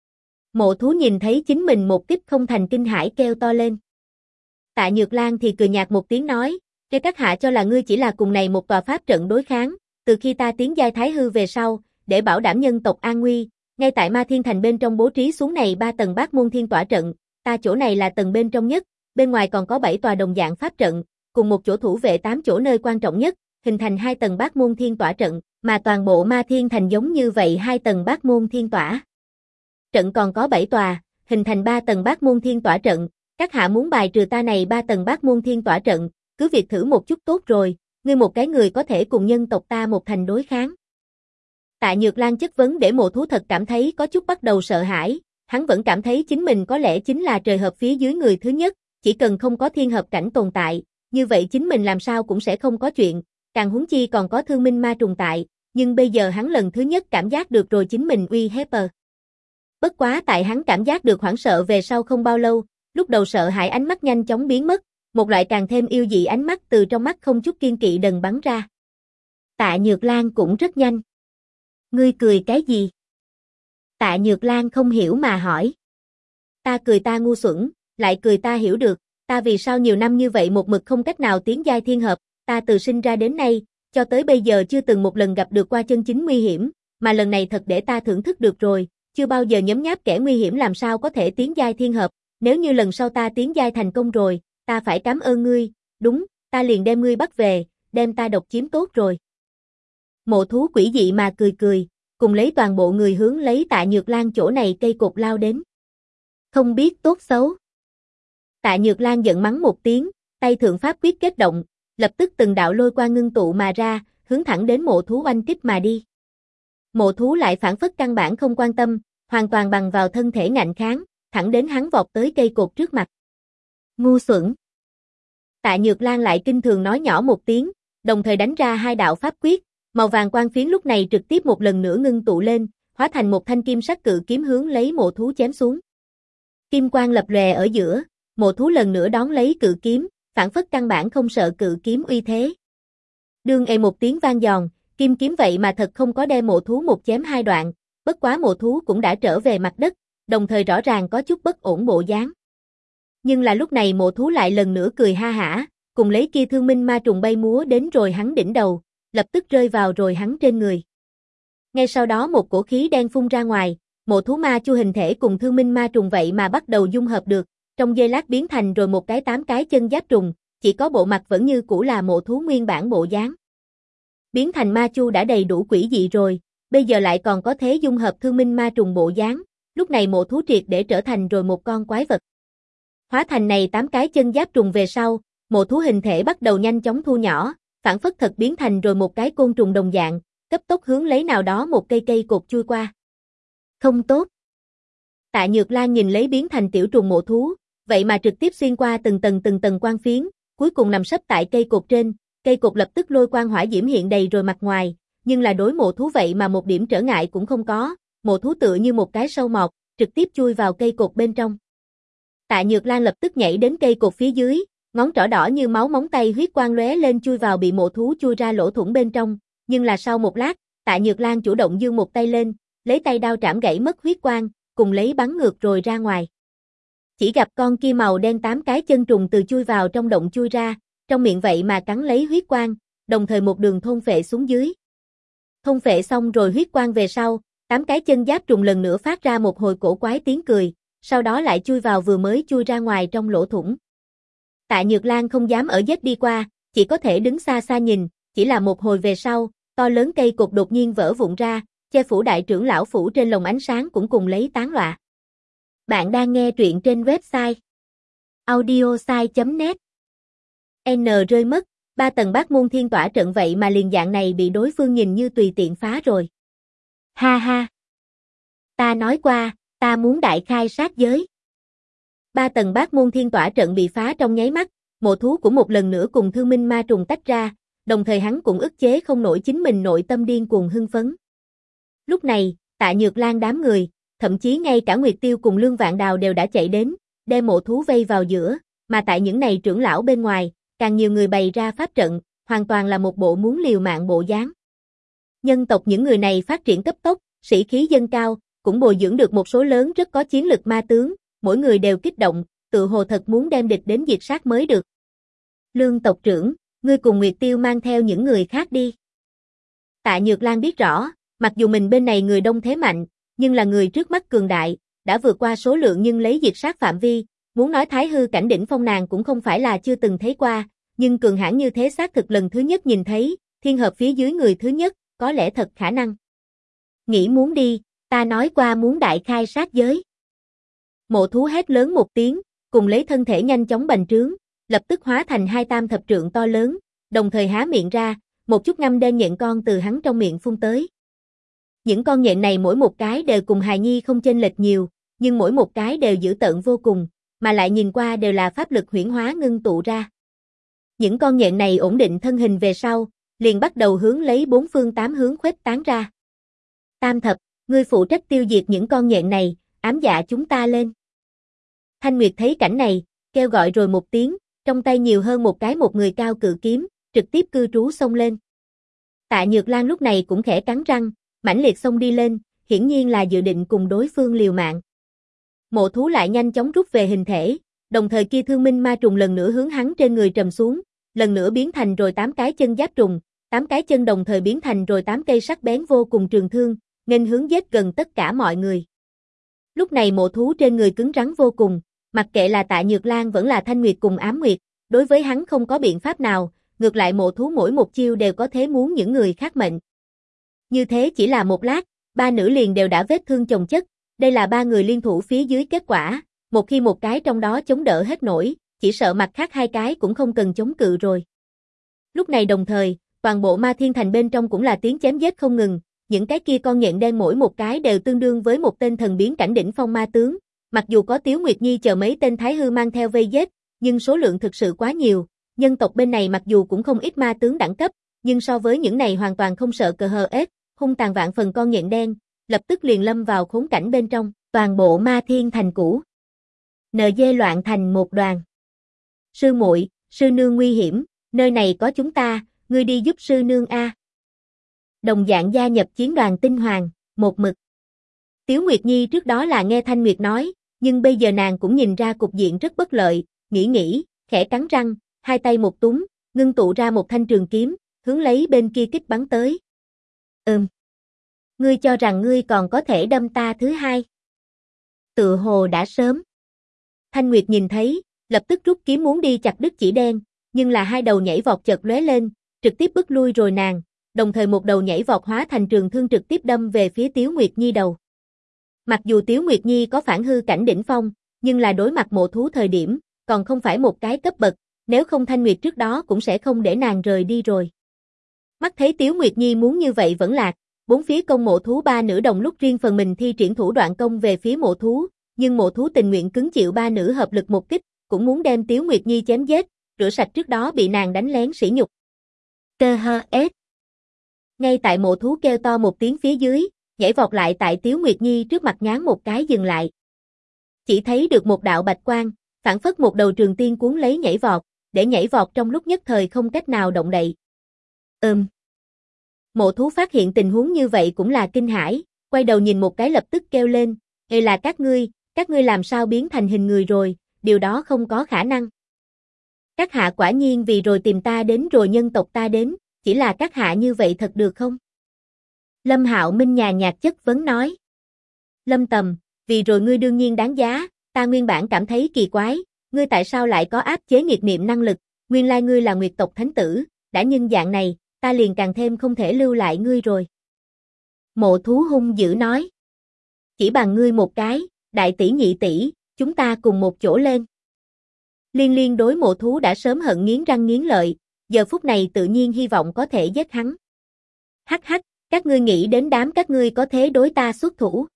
Mộ Thú nhìn thấy chính mình một kích không thành kinh hãi kêu to lên. Tạ Nhược Lan thì cười nhạt một tiếng nói, "Để các hạ cho là ngươi chỉ là cùng này một tòa pháp trận đối kháng, từ khi ta tiến giai thái hư về sau, để bảo đảm nhân tộc an nguy, ngay tại Ma Thiên Thành bên trong bố trí xuống này 3 tầng Bát Môn Thiên Tỏa trận, ta chỗ này là tầng bên trong nhất, bên ngoài còn có 7 tòa đồng dạng pháp trận, cùng một chỗ thủ vệ 8 chỗ nơi quan trọng nhất, hình thành 2 tầng Bát Môn Thiên Tỏa trận, mà toàn bộ Ma Thiên Thành giống như vậy 2 tầng Bát Môn Thiên Tỏa trận còn có 7 tòa, hình thành 3 tầng Bát Môn Thiên Tỏa trận, các hạ muốn bài trừ ta này 3 tầng Bát Môn Thiên Tỏa trận, cứ việc thử một chút tốt rồi, ngươi một cái người có thể cùng nhân tộc ta một thành đối kháng." Tạ Nhược Lan chất vấn để Mộ Thú thật cảm thấy có chút bắt đầu sợ hãi, hắn vẫn cảm thấy chính mình có lẽ chính là trời hợp phía dưới người thứ nhất, chỉ cần không có thiên hợp cảnh tồn tại, như vậy chính mình làm sao cũng sẽ không có chuyện, càng huống chi còn có Thương Minh Ma Trùng tại, nhưng bây giờ hắn lần thứ nhất cảm giác được rồi chính mình uy hiếp. Bất quá tại hắn cảm giác được hoảng sợ về sau không bao lâu, lúc đầu sợ hãi ánh mắt nhanh chóng biến mất, một loại càng thêm yêu dị ánh mắt từ trong mắt không chút kiên kỵ đần bắn ra. Tạ Nhược Lan cũng rất nhanh. "Ngươi cười cái gì?" Tạ Nhược Lan không hiểu mà hỏi. Ta cười ta ngu xuẩn, lại cười ta hiểu được, ta vì sao nhiều năm như vậy một mực không cách nào tiến giai thiên hợp, ta từ sinh ra đến nay, cho tới bây giờ chưa từng một lần gặp được qua chân chính nguy hiểm, mà lần này thật để ta thưởng thức được rồi, chưa bao giờ nhấm nháp kẻ nguy hiểm làm sao có thể tiến giai thiên hợp, nếu như lần sau ta tiến giai thành công rồi, ta phải cảm ơn ngươi, đúng, ta liền đem ngươi bắt về, đem ta độc chiếm tốt rồi. Mộ thú quỷ dị mà cười cười, cùng lấy toàn bộ người hướng lấy Tạ Nhược Lan chỗ này cây cột lao đến. Không biết tốt xấu. Tạ Nhược Lan giận mắng một tiếng, tay thượng pháp quyết kết động, lập tức từng đạo lôi quang ngưng tụ mà ra, hướng thẳng đến mộ thú oanh kích mà đi. Mộ thú lại phản phất căn bản không quan tâm, hoàn toàn bằng vào thân thể ngạnh kháng, thẳng đến hắn vọt tới cây cột trước mặt. Ngu xuẩn. Tạ Nhược Lan lại kinh thường nói nhỏ một tiếng, đồng thời đánh ra hai đạo pháp quyết, màu vàng quang phiến lúc này trực tiếp một lần nữa ngưng tụ lên, hóa thành một thanh kim sắc cự kiếm hướng lấy mộ thú chém xuống. Kim quang lập lòe ở giữa, mộ thú lần nữa đón lấy cự kiếm, phản phất căn bản không sợ cự kiếm uy thế. Đương một tiếng vang giòn, kim kiếm vậy mà thật không có đem mộ thú một chém hai đoạn, bất quá mộ thú cũng đã trở về mặt đất, đồng thời rõ ràng có chút bất ổn bộ dáng. Nhưng là lúc này mộ thú lại lần nữa cười ha hả, cùng lấy kia thương minh ma trùng bay múa đến rồi hắn đỉnh đầu, lập tức rơi vào rồi hắn trên người. Ngay sau đó một cổ khí đen phun ra ngoài, mộ thú ma chu hình thể cùng thương minh ma trùng vậy mà bắt đầu dung hợp được, trong giây lát biến thành rồi một cái 8 cái chân giáp trùng, chỉ có bộ mặt vẫn như cũ là mộ thú nguyên bản bộ dáng. Biến thành ma chu đã đầy đủ quỷ dị rồi, bây giờ lại còn có thế dung hợp thương minh ma trùng bộ dáng, lúc này mộ thú triệt để trở thành rồi một con quái vật. Hóa thành này 8 cái chân giáp trùng về sau, mộ thú hình thể bắt đầu nhanh chóng thu nhỏ, phản phất thật biến thành rồi một cái côn trùng đồng dạng, cấp tốc hướng lấy nào đó một cây cột chui qua. Không tốt. Tạ Nhược Lan nhìn lấy biến thành tiểu trùng mộ thú, vậy mà trực tiếp xuyên qua từng tầng quang phiến, cuối cùng nằm sấp tại cây cột trên, cây cột lập tức lôi quang hỏa diễm hiện đầy rồi mặt ngoài, nhưng là đối mộ thú vậy mà một điểm trở ngại cũng không có, mộ thú tựa như một cái sâu mọt, trực tiếp chui vào cây cột bên trong. Tạ Nhược Lan lập tức nhảy đến cây cột phía dưới, ngón trỏ đỏ như máu móng tay huyết quang lóe lên chui vào bị mộ thú chui ra lỗ thủng bên trong, nhưng là sau một lát, Tạ Nhược Lan chủ động giương một tay lên, lấy tay đao trảm gãy mất huyết quang, cùng lấy bắn ngược rồi ra ngoài. Chỉ gặp con kia màu đen 8 cái chân trùng từ chui vào trong động chui ra, trong miệng vậy mà cắn lấy huyết quang, đồng thời một đường thôn phệ xuống dưới. Thôn phệ xong rồi huyết quang về sau, 8 cái chân giáp trùng lần nữa phát ra một hồi cổ quái tiếng cười, sau đó lại chui vào vừa mới chui ra ngoài trong lỗ thủng. Tạ Nhược Lan không dám ở giết đi qua, chỉ có thể đứng xa xa nhìn, chỉ là một hồi về sau, to lớn cây cột đột nhiên vỡ vụn ra, che phủ đại trưởng lão phủ trên lồng ánh sáng cũng cùng lấy tán loạn. Bạn đang nghe truyện trên website audiosai.net. N rơi mất, 3 tầng Bát Môn Thiên Tỏa trận vậy mà liền dạng này bị đối phương nhìn như tùy tiện phá rồi. Ha ha. Ta nói qua, ta muốn đại khai sát giới. 3 tầng Bát Môn Thiên Tỏa trận bị phá trong nháy mắt, mộ thú cũng một lần nữa cùng thương minh ma trùng tách ra, đồng thời hắn cũng ức chế không nổi chính mình nội tâm điên cuồng hưng phấn. Lúc này, Tạ Nhược Lan đám người, thậm chí ngay cả Nguyệt Tiêu cùng Lương Vạn Đào đều đã chạy đến, đem mộ thú vây vào giữa, mà tại những này trưởng lão bên ngoài, càng nhiều người bày ra pháp trận, hoàn toàn là một bộ muốn liều mạng bộ dáng. Nhân tộc những người này phát triển cấp tốc, sĩ khí dâng cao, cũng bồi dưỡng được một số lớn rất có chiến lực ma tướng, mỗi người đều kích động, tự hồ thật muốn đem địch đến diệt sát mới được. Lương tộc trưởng, ngươi cùng Nguyệt Tiêu mang theo những người khác đi. Tạ Nhược Lan biết rõ, mặc dù mình bên này người đông thế mạnh, nhưng là người trước mắt cường đại, đã vượt qua số lượng nhưng lấy diệt sát phạm vi, muốn nói thái hư cảnh đỉnh phong nàng cũng không phải là chưa từng thấy qua, nhưng cường hãn như thế xác thực lần thứ nhất nhìn thấy, thiên hợp phía dưới người thứ nhất, có lẽ thật khả năng. Nghĩ muốn đi, ta nói qua muốn đại khai sát giới. Mộ thú hét lớn một tiếng, cùng lấy thân thể nhanh chóng bành trướng, lập tức hóa thành 2 tam thập trượng to lớn, đồng thời há miệng ra, một chút ngăm đen nhện con từ hắn trong miệng phun tới. Những con nhện này mỗi một cái đều cùng hài nhi không chênh lệch nhiều, nhưng mỗi một cái đều dữ tợn vô cùng, mà lại nhìn qua đều là pháp lực huyễn hóa ngưng tụ ra. Những con nhện này ổn định thân hình về sau, liền bắt đầu hướng lấy 4 phương 8 hướng khuếch tán ra. Tam thập, ngươi phụ trách tiêu diệt những con nhện này, ám dạ chúng ta lên. Thanh Nguyệt thấy cảnh này, kêu gọi rồi một tiếng, trong tay nhiều hơn một người cao cự kiếm, trực tiếp cư trú xông lên. Tạ Nhược Lan lúc này cũng khẽ cắn răng, mãnh liệt xông đi lên, hiển nhiên là dự định cùng đối phương liều mạng. Mộ thú lại nhanh chóng rút về hình thể, đồng thời kia thương minh ma trùng lần nữa hướng hắn trên người trầm xuống, lần nữa biến thành rồi 8 cái chân giáp trùng, 8 cái chân đồng thời biến thành rồi 8 cây sắc bén vô cùng trường thương, nghênh hướng giết gần tất cả mọi người. Lúc này mộ thú trên người cứng rắn vô cùng, mặc kệ là Tạ Nhược Lan vẫn là Thanh Nguyệt cùng Ám Nguyệt, đối với hắn không có biện pháp nào, ngược lại mộ thú mỗi một chiêu đều có thể muốn những người khác mệnh. Như thế chỉ là một lát, ba nữ liền đều đã vết thương chồng chất, đây là ba người liên thủ phía dưới kết quả, một khi một cái trong đó chống đỡ hết nổi, chỉ sợ mặt khác hai cái cũng không cần chống cự rồi. Lúc này đồng thời, toàn bộ Ma Thiên Thành bên trong cũng là tiếng chém giết không ngừng, những cái kia con nhện đen mỗi một cái đều tương đương với một tên thần biến cảnh đỉnh phong ma tướng, mặc dù có Tiếu Nguyệt Nhi chờ mấy tên thái hư mang theo vây giết, nhưng số lượng thực sự quá nhiều, nhân tộc bên này mặc dù cũng không ít ma tướng đẳng cấp, nhưng so với những này hoàn toàn không sợ cờ hờ ết, hung tàn vạn phần con nhện đen, lập tức liền lâm vào khốn cảnh bên trong, toàn bộ Ma Thiên Thành cũ. NG loạn thành một đoàn. Sư muội, sư nương nguy hiểm, nơi này có chúng ta, ngươi đi giúp sư nương a. Đồng dạng gia nhập chiến đoàn tinh hoàng, một mực. Tiếu Nguyệt Nhi trước đó là nghe Thanh Nguyệt nói, nhưng bây giờ nàng cũng nhìn ra cục diện rất bất lợi, nghĩ, khẽ cắn răng, hai tay một túm, ngưng tụ ra một thanh trường kiếm, hướng lấy bên kia kích bắn tới. Ngươi cho rằng ngươi còn có thể đâm ta thứ hai? Tự hồ đã sớm. Thanh Nguyệt nhìn thấy, lập tức rút kiếm muốn đi chặt đứt chỉ đen, nhưng là hai đầu nhảy vọt chợt lóe lên, trực tiếp bức lui rồi nàng, đồng thời một đầu nhảy vọt hóa thành trường thương trực tiếp đâm về phía Tiếu Nguyệt Nhi đầu. Mặc dù Tiếu Nguyệt Nhi có phản hư cảnh đỉnh phong, nhưng là đối mặt mộ thú thời điểm, còn không phải một cái cấp bậc, nếu không Thanh Nguyệt trước đó cũng sẽ không để nàng rời đi rồi. Mắt thấy Tiếu Nguyệt Nhi muốn như vậy vẫn lạc, bốn phía công mộ thú ba nữ đồng lúc riêng phần mình thi triển thủ đoạn công về phía mộ thú, nhưng mộ thú tình nguyện cứng chịu ba nữ hợp lực một kích, cũng muốn đem Tiếu Nguyệt Nhi chém giết, rửa sạch trước đó bị nàng đánh lén sỉ nhục. THS. Ngay tại mộ thú kêu to một tiếng phía dưới, nhảy vọt lại tại Tiếu Nguyệt Nhi trước mặt nháng một cái dừng lại. Chỉ thấy được một đạo bạch quang, phảng phất một đầu trường tiên cuốn lấy nhảy vọt, để nhảy vọt trong lúc nhất thời không cách nào động đậy. Mộ thú phát hiện tình huống như vậy cũng là kinh hãi, quay đầu nhìn một cái lập tức kêu lên, "Ê là các ngươi làm sao biến thành hình người rồi, điều đó không có khả năng. Các hạ quả nhiên vì rồi tìm ta đến rồi nhân tộc ta đến, chỉ là các hạ như vậy thật được không?" Lâm Hạo Minh nhàn nhạt chất vấn nói. "Lâm Tầm, vì rồi ngươi đương nhiên đáng giá, ta nguyên bản cảm thấy kỳ quái, ngươi tại sao lại có áp chế nghiệt niệm năng lực, nguyên lai ngươi là Nguyệt tộc thánh tử, đã nhưng dạng này, ta liền càng thêm không thể lưu lại ngươi rồi." Mộ thú hung dữ nói. "Chỉ bằng ngươi một cái, đại tỷ nhị tỷ, chúng ta cùng một chỗ lên." Liên đối mộ thú đã sớm hận nghiến răng nghiến lợi, giờ phút này tự nhiên hy vọng có thể giết hắn. "Hắc hắc, các ngươi nghĩ đến đám các ngươi có thế đối ta xuất thủ?"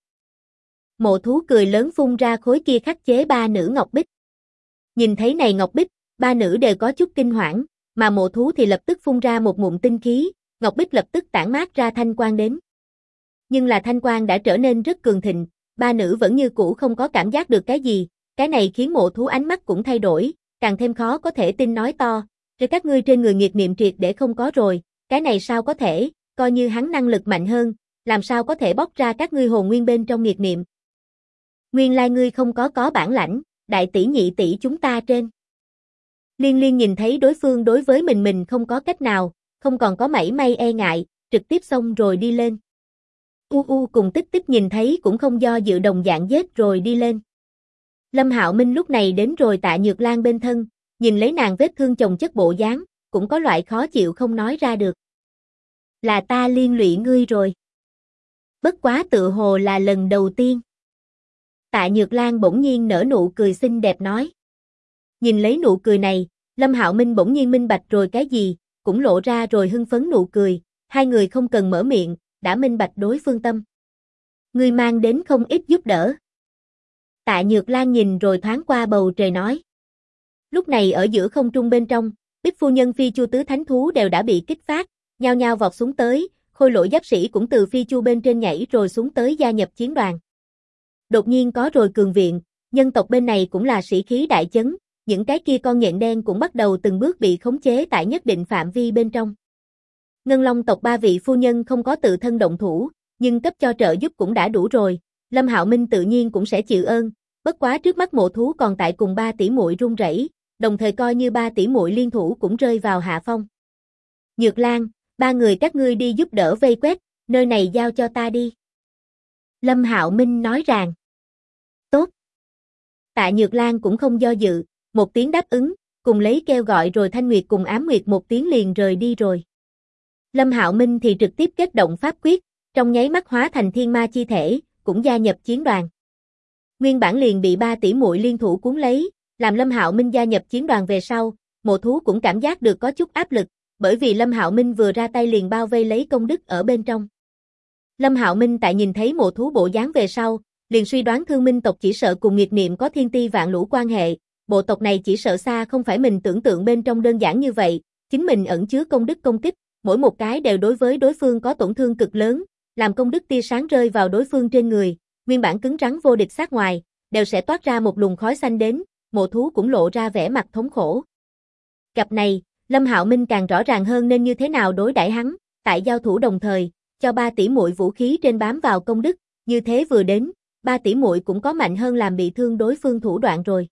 Mộ thú cười lớn phun ra khối kia khắc chế ba nữ ngọc bích. Nhìn thấy này ngọc bích, ba nữ đều có chút kinh hoảng, mà mộ thú thì lập tức phun ra một ngụm tinh khí, ngọc bích lập tức tản mát ra thanh quang đến. Nhưng là thanh quang đã trở nên rất cường thịnh, ba nữ vẫn như cũ không có cảm giác được cái gì, cái này khiến mộ thú ánh mắt cũng thay đổi, càng thêm khó có thể tin nói to, "Rồi các ngươi trên người nghiệt niệm triệt để không có rồi, cái này sao có thể, coi như hắn năng lực mạnh hơn, làm sao có thể bóc ra các ngươi hồn nguyên bên trong nghiệt niệm. Nguyên lai ngươi không có bản lãnh, đại tỷ nhị tỷ chúng ta trên." Liên nhìn thấy đối phương đối với mình không có cách nào, không còn có mảy may e ngại, trực tiếp xông rồi đi lên. Cùng Tích nhìn thấy cũng không do dự đồng dạng giết rồi đi lên. Lâm Hạo Minh lúc này đến rồi Tạ Nhược Lan bên thân, nhìn lấy nàng vết thương chồng chất bộ dáng, cũng có loại khó chịu không nói ra được. "Là ta liên lụy ngươi rồi. Bất quá tự hồ là lần đầu tiên." Tạ Nhược Lan bỗng nhiên nở nụ cười xinh đẹp nói. Nhìn lấy nụ cười này, Lâm Hạo Minh bỗng nhiên minh bạch rồi cái gì, cũng lộ ra rồi hưng phấn nụ cười, hai người không cần mở miệng, đã minh bạch đối phương tâm. "Ngươi mang đến không ít giúp đỡ." Tạ Nhược Lan nhìn rồi thoáng qua bầu trời nói. Lúc này ở giữa không trung bên trong, Bích phu nhân phi chu tứ thánh thú đều đã bị kích phát, nhao nhao vọt xuống tới, khôi lỗi giáp sĩ cũng từ phi chu bên trên nhảy rồi xuống tới gia nhập chiến đoàn. Đột nhiên có rồi cường viện, nhân tộc bên này cũng là sĩ khí đại chấn, những cái kia con nhện đen cũng bắt đầu từng bước bị khống chế tại nhất định phạm vi bên trong. Ngân Long tộc ba vị phu nhân không có tự thân động thủ, nhưng cấp cho trợ giúp cũng đã đủ rồi, Lâm Hạo Minh tự nhiên cũng sẽ chịu ơn, bất quá trước mắt Mộ Thú còn tại cùng ba tỷ muội run rẩy, đồng thời coi như ba tỷ muội liên thủ cũng rơi vào hạ phong. Nhược Lan, ba người các ngươi đi giúp đỡ vây quét, nơi này giao cho ta đi. Lâm Hạo Minh nói rằng. Tốt. Tạ Nhược Lan cũng không do dự, một tiếng đáp ứng, cùng lấy kêu gọi rồi Thanh Nguyệt cùng Ám Nguyệt một tiếng liền rời đi rồi. Lâm Hạo Minh thì trực tiếp kết động pháp quyết, trong nháy mắt hóa thành thiên ma chi thể, cũng gia nhập chiến đoàn. Nguyên bản liền bị ba tỷ muội liên thủ cuốn lấy, làm Lâm Hạo Minh gia nhập chiến đoàn về sau, Mộ Thú cũng cảm giác được có chút áp lực, bởi vì Lâm Hạo Minh vừa ra tay liền bao vây lấy công đức ở bên trong. Lâm Hạo Minh tại nhìn thấy Mộ Thú bộ dáng về sau, liền suy đoán Thương Minh tộc chỉ sợ cùng Nghiệt Niệm có thiên ti vạn lũ quan hệ, bộ tộc này chỉ sợ xa không phải mình tưởng tượng bên trong đơn giản như vậy, chính mình ẩn chứa công đức công kích, mỗi một cái đều đối với đối phương có tổn thương cực lớn, làm công đức tia sáng rơi vào đối phương trên người, nguyên bản cứng rắn vô địch sát ngoài, đều sẽ toát ra một luồng khói xanh đến, Mộ Thú cũng lộ ra vẻ mặt thống khổ. Cặp này, Lâm Hạo Minh càng rõ ràng hơn nên như thế nào đối đãi hắn, tại giao thủ đồng thời, cho ba tỷ muội vũ khí trên bám vào công đức, như thế vừa đến, ba tỷ muội cũng có mạnh hơn làm bị thương đối phương thủ đoạn rồi.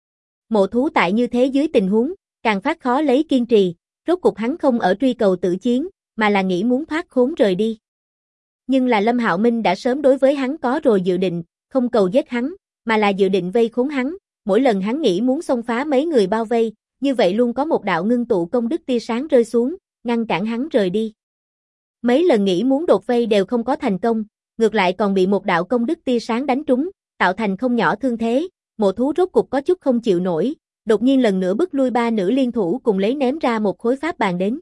Mộ Thú tại như thế dưới tình huống, càng phát khó lấy kiên trì, rốt cục hắn không ở truy cầu tử chiến, mà là nghĩ muốn thoát khốn rời đi. Nhưng là Lâm Hạo Minh đã sớm đối với hắn có rồi dự định, không cầu giết hắn, mà là dự định vây khốn hắn, mỗi lần hắn nghĩ muốn xông phá mấy người bao vây, như vậy luôn có một đạo ngưng tụ công đức tia sáng rơi xuống, ngăn cản hắn rời đi. Mấy lần nghĩ muốn đột vây đều không có thành công, ngược lại còn bị một đạo công đức tia sáng đánh trúng, tạo thành không nhỏ thương thế, Mộ Thú rốt cục có chút không chịu nổi, đột nhiên lần nữa bức lui ba nữ liên thủ cùng lấy ném ra một khối pháp bàn đến.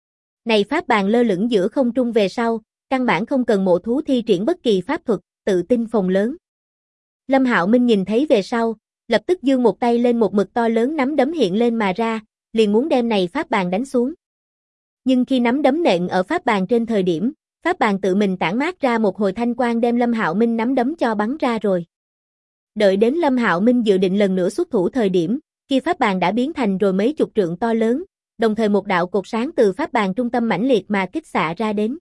Này pháp bàn lơ lửng giữa không trung về sau, căn bản không cần Mộ Thú thi triển bất kỳ pháp thuật, tự tin phồng lớn. Lâm Hạo Minh nhìn thấy về sau, lập tức giương một tay lên, một mực to lớn nắm đấm hiện lên mà ra, liền muốn đem này pháp bàn đánh xuống. Nhưng khi nắm đấm nện ở pháp bàn trên thời điểm, pháp bàn tự mình tản mát ra một hồi thanh quang đem Lâm Hạo Minh nắm đấm cho bắn ra rồi. Đợi đến Lâm Hạo Minh dự định lần nữa xuất thủ thời điểm, kia pháp bàn đã biến thành rồi mấy chục trượng to lớn, đồng thời một đạo cột sáng từ pháp bàn trung tâm mãnh liệt mà kích xạ ra đến.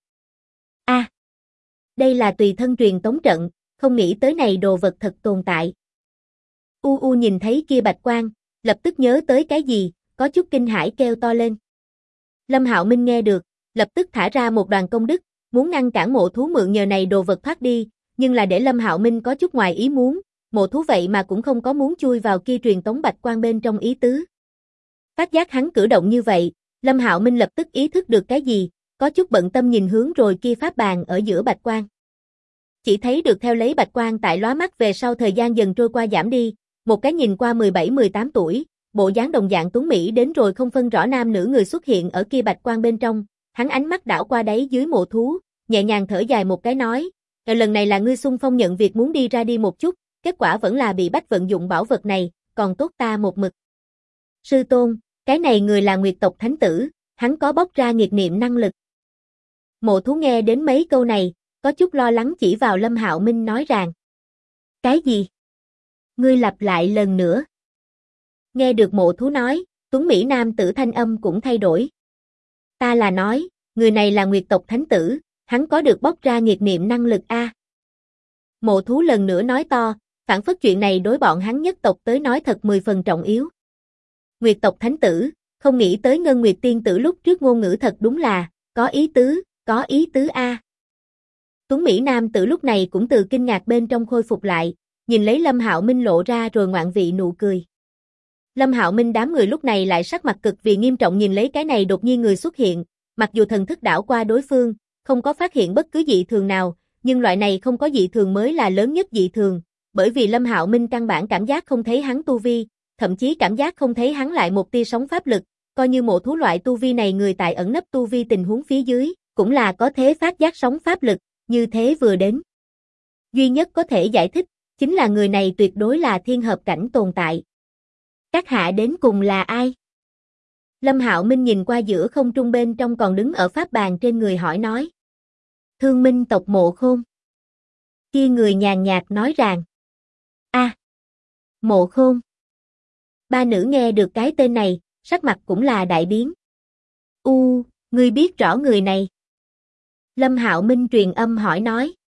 Đây là tùy thân truyền tống trận, không nghĩ tới này đồ vật thật tồn tại. U nhìn thấy kia bạch quang, lập tức nhớ tới cái gì, có chút kinh hãi kêu to lên. Lâm Hạo Minh nghe được, lập tức thả ra một đoàn công đức, muốn ngăn cản Mộ Thú mượn nhờ này đồ vật thoát đi, nhưng là để Lâm Hạo Minh có chút ngoài ý muốn, Mộ Thú vậy mà cũng không có muốn chui vào kia truyền tống bạch quang bên trong ý tứ. Phát giác hắn cử động như vậy, Lâm Hạo Minh lập tức ý thức được cái gì, có chút bận tâm nhìn hướng rồi kia pháp bàn ở giữa bạch quang. Chỉ thấy được theo lấy bạch quang tại lóa mắt về sau thời gian dần trôi qua giảm đi, một cái nhìn qua 17-18 tuổi, bộ dáng đồng dạng tuấn mỹ đến rồi không phân rõ nam nữ người xuất hiện ở kia bạch quang bên trong, hắn ánh mắt đảo qua đáy dưới Mộ Thú, nhẹ nhàng thở dài một cái nói, lần này là ngươi xung phong nhận việc muốn đi ra đi một chút, kết quả vẫn là bị bách vận dụng bảo vật này, còn tốt ta một mực. Sư tôn, cái này người là Nguyệt tộc thánh tử, hắn có bóc ra nghiệt niệm năng lực. Mộ Thú nghe đến mấy câu này, có chút lo lắng chỉ vào Lâm Hạo Minh nói rằng. Cái gì? Ngươi lặp lại lần nữa. Nghe được Mộ Thú nói, tuấn mỹ nam tử thanh âm cũng thay đổi. Ta là nói, người này là Nguyệt tộc thánh tử, hắn có được bóc ra nghiệt niệm năng lực a. Mộ Thú lần nữa nói to, phản phất chuyện này đối bọn hắn nhất tộc tới nói thật 10 phần trọng yếu. Nguyệt tộc thánh tử, không nghĩ tới Ngân Nguyệt tiên tử lúc trước ngôn ngữ thật đúng là, có ý tứ a. Tuấn mỹ nam tử lúc này cũng từ kinh ngạc bên trong khôi phục lại, nhìn lấy Lâm Hạo Minh lộ ra rồi ngoạn vị nụ cười. Lâm Hạo Minh đám người lúc này lại sắc mặt cực vì nghiêm trọng nhìn lấy cái này đột nhiên người xuất hiện, mặc dù thần thức đảo qua đối phương, không có phát hiện bất cứ dị thường nào, nhưng loại này không có dị thường mới là lớn nhất dị thường, bởi vì Lâm Hạo Minh căn bản cảm giác không thấy hắn tu vi, thậm chí cảm giác không thấy hắn lại một tia sóng pháp lực, coi như Mộ Thú loại tu vi này người tại ẩn nấp tu vi tình huống phía dưới, cũng là có thế phát giác sóng pháp lực, như thế vừa đến. Duy nhất có thể giải thích, chính là người này tuyệt đối là thiên hợp cảnh tồn tại. Các hạ đến cùng là ai? Lâm Hạo Minh nhìn qua giữa không trung bên trong còn đứng ở pháp bàn trên người hỏi nói. Thương Minh tộc Mộ Khôn. Kia người nhàn nhạt nói rằng. Mộ Khôn. Ba nữ nghe được cái tên này, sắc mặt cũng là đại biến. Ngươi biết rõ người này? Lâm Hạo Minh truyền âm hỏi nói.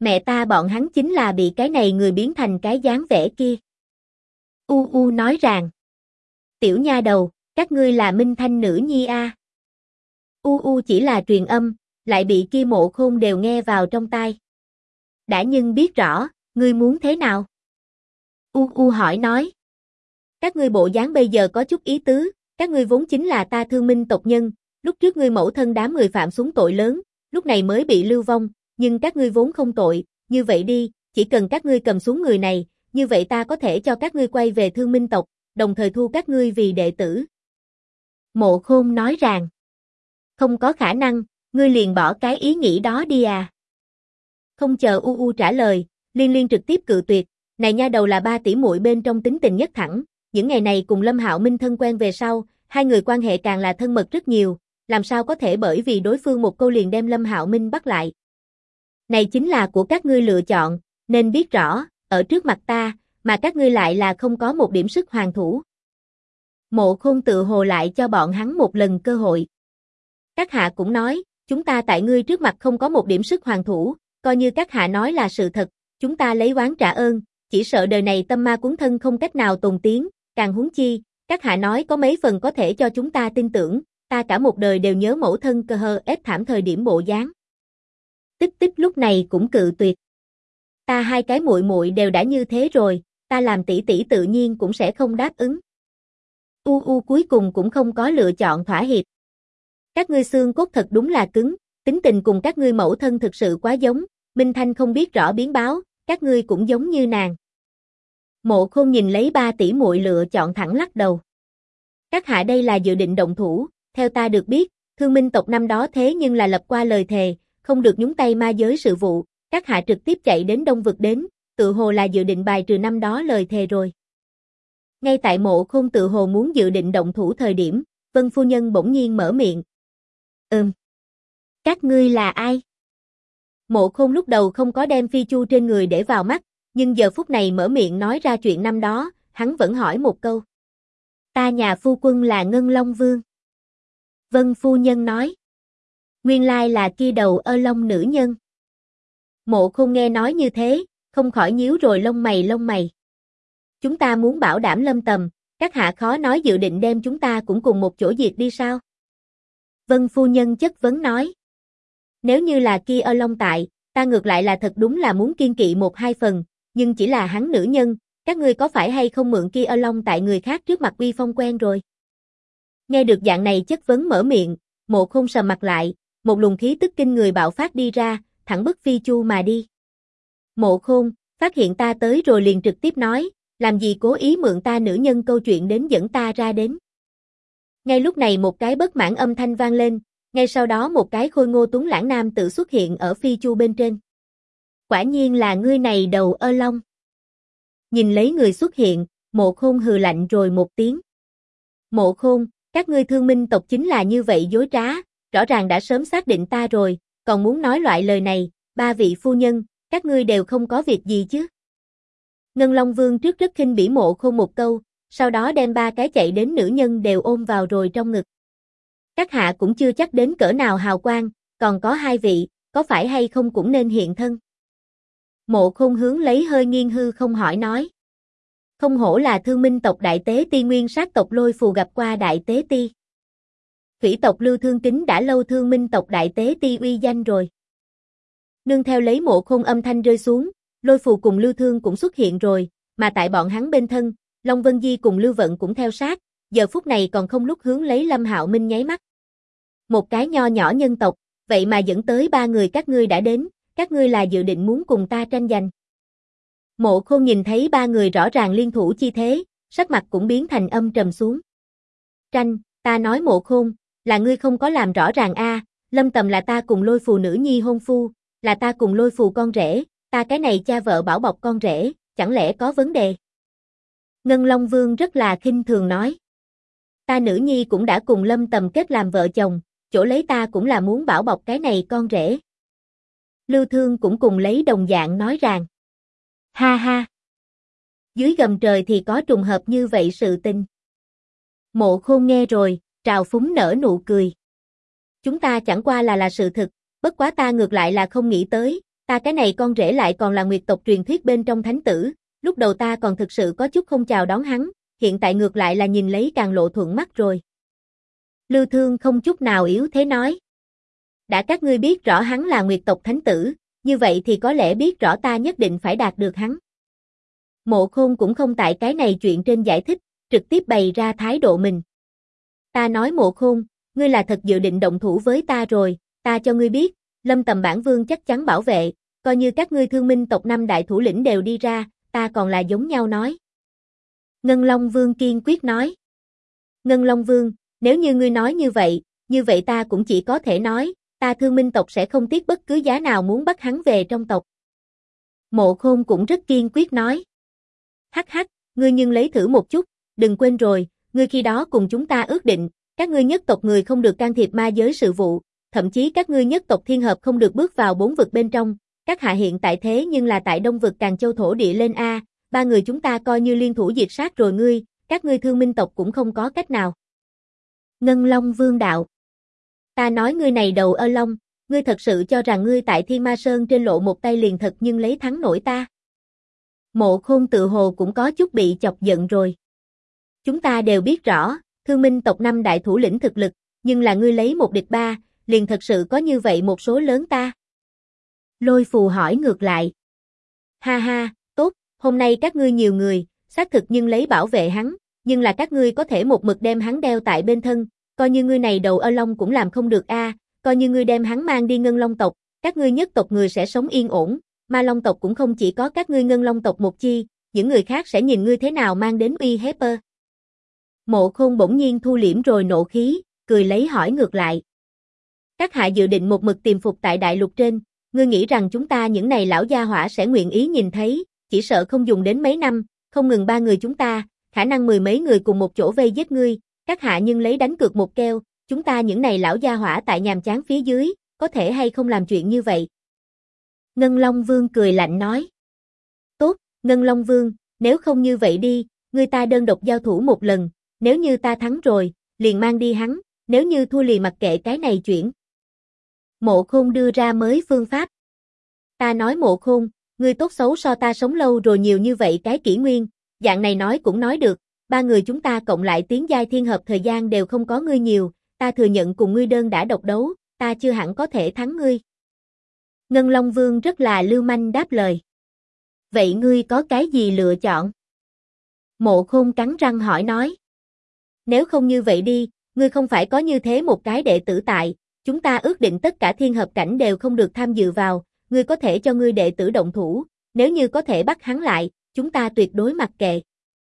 Mẹ ta bọn hắn chính là bị cái này người biến thành cái dáng vẻ kia. U nói rằng. Tiểu nha đầu, các ngươi là Minh Thanh nữ nhi a. U chỉ là truyền âm, lại bị kia Mộ Khôn đều nghe vào trong tai. Đã nhưng biết rõ, ngươi muốn thế nào? U hỏi nói. Các ngươi bộ dáng bây giờ có chút ý tứ, các ngươi vốn chính là ta Thương Minh tộc nhân, lúc trước ngươi mẫu thân đám người phạm xuống tội lớn, lúc này mới bị lưu vong, nhưng các ngươi vốn không tội, như vậy đi, chỉ cần các ngươi cầm xuống người này, như vậy ta có thể cho các ngươi quay về Thương Minh tộc, đồng thời thu các ngươi vì đệ tử. Mộ Khôn nói rằng, không có khả năng, ngươi liền bỏ cái ý nghĩ đó đi à. Không chờ U trả lời, Liên trực tiếp cự tuyệt, này nha đầu là ba tỷ muội bên trong tính tình nhất thẳng, những ngày này cùng Lâm Hạo Minh thân quen về sau, hai người quan hệ càng là thân mật rất nhiều, làm sao có thể bởi vì đối phương một câu liền đem Lâm Hạo Minh bắt lại. Này chính là của các ngươi lựa chọn, nên biết rõ, ở trước mặt ta, mà các ngươi lại là không có một điểm sức hoàn thủ. Mộ Khôn tự hồ lại cho bọn hắn một lần cơ hội. Các hạ cũng nói, chúng ta tại ngươi trước mặt không có một điểm sức hoàn thủ, coi như các hạ nói là sự thật, chúng ta lấy oán trả ơn, chỉ sợ đời này tâm ma cuốn thân không cách nào tồn tiến, càng huống chi, các hạ nói có mấy phần có thể cho chúng ta tin tưởng, ta cả một đời đều nhớ mẫu thân cơ hơ ép thảm thời điểm bộ dáng. Tích lúc này cũng cự tuyệt. Ta hai cái muội muội đều đã như thế rồi, ta làm tỷ tỷ tự nhiên cũng sẽ không đáp ứng. U cuối cùng cũng không có lựa chọn thỏa hiệp. Các ngươi xương cốt thật đúng là cứng, tính tình cùng các ngươi mẫu thân thực sự quá giống, Minh Thanh không biết rõ biến báo, các ngươi cũng giống như nàng. Mộ Khôn nhìn lấy ba tỷ muội lựa chọn thẳng lắc đầu. Các hạ đây là dự định động thủ, theo ta được biết, Thương Minh tộc năm đó thế nhưng là lập qua lời thề, không được nhúng tay ma giới sự vụ, các hạ trực tiếp chạy đến Đông Vực đến, tự hồ là dự định bài trừ năm đó lời thề rồi. Ngay tại Mộ Khôn tự hồ muốn dự định động thủ thời điểm, Vân phu nhân bỗng nhiên mở miệng. Các ngươi là ai? Mộ Khôn lúc đầu không có đem phi chu trên người để vào mắt, nhưng giờ phút này mở miệng nói ra chuyện năm đó, hắn vẫn hỏi một câu. Ta nhà phu quân là Ngân Long Vương. Vân phu nhân nói. Nguyên lai là kia đầu ơ long nữ nhân. Mộ Khôn nghe nói như thế, không khỏi nhíu rồi lông mày. Chúng ta muốn bảo đảm Lâm Tầm, các hạ khó nói dự định đem chúng ta cũng cùng một chỗ diệt đi sao? Vân phu nhân chất vấn nói. Nếu như là kia ơ long tại, ta ngược lại là thật đúng là muốn kiên kỵ một hai phần, nhưng chỉ là hắn nữ nhân, các ngươi có phải hay không mượn kia ơ long tại người khác trước mặt uy phong quen rồi? Nghe được dạng này chất vấn mở miệng, Mộ Khôn sầm mặt lại, một luồng khí tức kinh người bạo phát đi ra, thẳng bức phi chu mà đi. Mộ Khôn, phát hiện ta tới rồi liền trực tiếp nói, làm gì cố ý mượn ta nữ nhân câu chuyện đến dẫn ta ra đến. Ngay lúc này một cái bất mãn âm thanh vang lên, ngay sau đó một cái khôi ngô tuấn lãng nam tự xuất hiện ở phi chu bên trên. Quả nhiên là ngươi này đầu ơ long. Nhìn lấy người xuất hiện, Mộ Khôn hừ lạnh rồi một tiếng. Mộ Khôn, các ngươi Thương Minh tộc chính là như vậy dối trá, rõ ràng đã sớm xác định ta rồi, còn muốn nói loại lời này, ba vị phu nhân, các ngươi đều không có việc gì chứ. Ngân Long Vương trước rất khinh bỉ Mộ Khôn một câu, sau đó đem ba cái chạy đến nữ nhân đều ôm vào rồi trong ngực. Các hạ cũng chưa chắc đến cỡ nào hào quang, còn có hai vị, có phải hay không cũng nên hiện thân. Mộ Khôn hướng lấy hơi nghiêng hư không hỏi nói. Không hổ là Thương Minh tộc đại tế ti nguyên sát tộc Lôi Phù gặp qua đại tế ti. Thủy tộc Lưu Thương Kính đã lâu Thương Minh tộc đại tế ti uy danh rồi. Nương theo lấy Mộ Khôn âm thanh rơi xuống, Lôi Phù cùng Lưu Thương cũng xuất hiện rồi, mà tại bọn hắn bên thân, Long Vân Di cùng Lưu Vận cũng theo sát, giờ phút này còn không lúc hướng lấy Lâm Hạo Minh nháy mắt. Một cái nho nhỏ nhân tộc, vậy mà dẫn tới ba người các ngươi đã đến, các ngươi là dự định muốn cùng ta tranh giành. Mộ Khôn nhìn thấy ba người rõ ràng liên thủ chi thế, sắc mặt cũng biến thành âm trầm xuống. Tranh, ta nói Mộ Khôn, là ngươi không có làm rõ ràng a, Lâm Tầm là ta cùng Lôi Phù nữ nhi hôn phu, là ta cùng Lôi Phù con rể, ta cái này cha vợ bảo bọc con rể, chẳng lẽ có vấn đề? Ngân Long Vương rất là khinh thường nói. Ta nữ nhi cũng đã cùng Lâm Tầm kết làm vợ chồng, chỗ lấy ta cũng là muốn bảo bọc cái này con rể. Lưu Thương cũng cùng lấy đồng dạng nói rằng. Ha ha. Dưới gầm trời thì có trùng hợp như vậy sự tình. Mộ Khôn nghe rồi, trào phúng nở nụ cười. Chúng ta chẳng qua là sự thực, bất quá ta ngược lại là không nghĩ tới, Ta cái này con rể lại còn là Nguyệt tộc truyền thuyết bên trong thánh tử, lúc đầu ta còn thực sự có chút không chào đón hắn, hiện tại ngược lại là nhìn lấy càng lộ thuận mắt rồi. Lưu Thương không chút nào yếu thế nói. Đã các ngươi biết rõ hắn là Nguyệt tộc thánh tử, như vậy thì có lẽ biết rõ ta nhất định phải đạt được hắn. Mộ Khôn cũng không tại cái này chuyện trên giải thích, trực tiếp bày ra thái độ mình. Ta nói Mộ Khôn, ngươi là thật dự định động thủ với ta rồi, ta cho ngươi biết, Lâm Tầm bản vương chắc chắn bảo vệ, coi như các ngươi Thương Minh tộc 5 đại thủ lĩnh đều đi ra, ta còn là giống nhau nói. Ngân Long Vương kiên quyết nói. Ngân Long Vương, nếu như ngươi nói như vậy ta cũng chỉ có thể nói, ta Thương Minh tộc sẽ không tiếc bất cứ giá nào muốn bắt hắn về trong tộc. Mộ Khôn cũng rất kiên quyết nói. Hắc hắc, ngươi nhưng lấy thử một chút, đừng quên rồi, ngươi khi đó cùng chúng ta ước định, các ngươi nhất tộc người không được can thiệp ma giới sự vụ, thậm chí các ngươi nhất tộc thiên hợp không được bước vào 4 vực bên trong, các hạ hiện tại thế nhưng là tại Đông vực Càn Châu thổ địa lên a, ba người chúng ta coi như liên thủ diệt sát rồi ngươi, các ngươi Thương Minh tộc cũng không có cách nào. Ngân Long Vương đạo. Ta nói ngươi này đầu ơ long, ngươi thật sự cho rằng ngươi tại Thiên Ma Sơn trên lộ một tay liền thật nhưng lấy thắng nổi ta. Mộ Khôn tự hồ cũng có chút bị chọc giận rồi. Chúng ta đều biết rõ, Thương Minh tộc 5 đại thủ lĩnh thực lực, nhưng là ngươi lấy 1 địch 3, liền thật sự có như vậy một số lớn ta. Lôi Phù hỏi ngược lại. Ha ha, tốt, hôm nay các ngươi nhiều người, xác thực nhưng lấy bảo vệ hắn, nhưng là các ngươi có thể một mực đem hắn đeo tại bên thân, coi như ngươi này đầu ơ long cũng làm không được a, coi như ngươi đem hắn mang đi Ngân Long tộc, các ngươi nhất tộc người sẽ sống yên ổn, Ma Long tộc cũng không chỉ có các ngươi Ngân Long tộc một chi, những người khác sẽ nhìn ngươi thế nào mang đến uy hiếp. Mộ Khôn bỗng nhiên thu liễm rồi nộ khí, cười lấy hỏi ngược lại. Các hạ dự định một mực tiềm phục tại đại lục trên, ngươi nghĩ rằng chúng ta những này lão gia hỏa sẽ nguyện ý nhìn thấy, chỉ sợ không dùng đến mấy năm, không ngừng 3 người chúng ta, khả năng 10 mấy người cùng một chỗ vây giết ngươi, các hạ nhưng lấy đánh cược một keo, chúng ta những này lão gia hỏa tại nhàm chán phía dưới, có thể hay không làm chuyện như vậy. Ngân Long Vương cười lạnh nói. Tốt, Ngân Long Vương, nếu không như vậy đi, ngươi ta đơn độc giao thủ một lần, nếu như ta thắng rồi, liền mang đi hắn, nếu như thua liền mặc kệ cái này chuyện. Mộ Khôn đưa ra mới phương pháp. Ta nói Mộ Khôn, ngươi tốt xấu so ta sống lâu rồi nhiều như vậy cái kỷ nguyên, dạng này nói cũng nói được, 3 người chúng ta cộng lại tiến giai thiên hợp thời gian đều không có ngươi nhiều, ta thừa nhận cùng ngươi đơn đã độc đấu, ta chưa hẳn có thể thắng ngươi. Ngân Long Vương rất là lưu manh đáp lời. Vậy ngươi có cái gì lựa chọn? Mộ Khôn cắn răng hỏi nói. Nếu không như vậy đi, ngươi không phải có như thế một cái đệ tử tại, chúng ta ước định tất cả thiên hợp cảnh đều không được tham dự vào, ngươi có thể cho ngươi đệ tử động thủ, nếu như có thể bắt hắn lại, chúng ta tuyệt đối mặc kệ.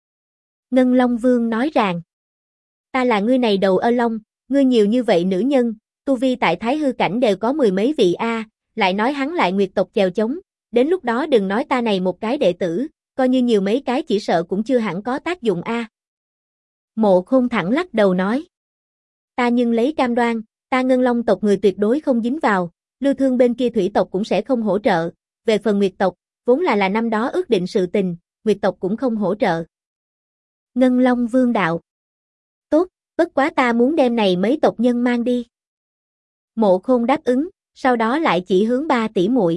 Ngân Long Vương nói rằng, ta là ngươi này đầu ơ long, ngươi nhiều như vậy nữ nhân, tu vi tại Thái Hư cảnh đều có 10 mấy vị a, lại nói hắn lại Nguyệt tộc chèo chống, đến lúc đó đừng nói ta này một cái đệ tử, coi như nhiều mấy cái chỉ sợ cũng chưa hẳn có tác dụng a. Mộ Khôn thẳng lắc đầu nói, ta nhưng lấy cam đoan, ta Ngân Long tộc người tuyệt đối không dính vào, Lưu Thương bên kia thủy tộc cũng sẽ không hỗ trợ, về phần Nguyệt tộc, vốn là năm đó ước định sự tình, Nguyệt tộc cũng không hỗ trợ. Ngân Long Vương đạo. Tốt, bất quá ta muốn đem này mấy tộc nhân mang đi. Mộ Khôn đáp ứng, sau đó lại chỉ hướng 3 tỷ muội.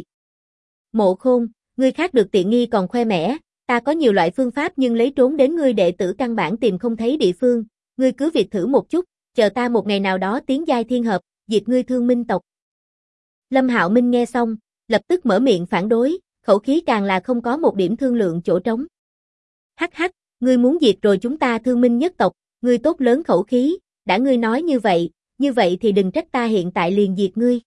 Mộ Khôn, ngươi khác được tiện nghi còn khoe mẽ, ta có nhiều loại phương pháp nhưng lấy trốn đến ngươi đệ tử căn bản tìm không thấy địa phương, ngươi cứ việc thử một chút, chờ ta một ngày nào đó tiến giai thiên hợp, diệt ngươi Thương Minh tộc. Lâm Hạo Minh nghe xong, lập tức mở miệng phản đối, khẩu khí càng là không có một điểm thương lượng chỗ trống. Hắc hắc, ngươi muốn diệt rồi chúng ta Thương Minh nhất tộc, ngươi tốt lớn khẩu khí, đã ngươi nói như vậy thì đừng trách ta hiện tại liền diệt ngươi.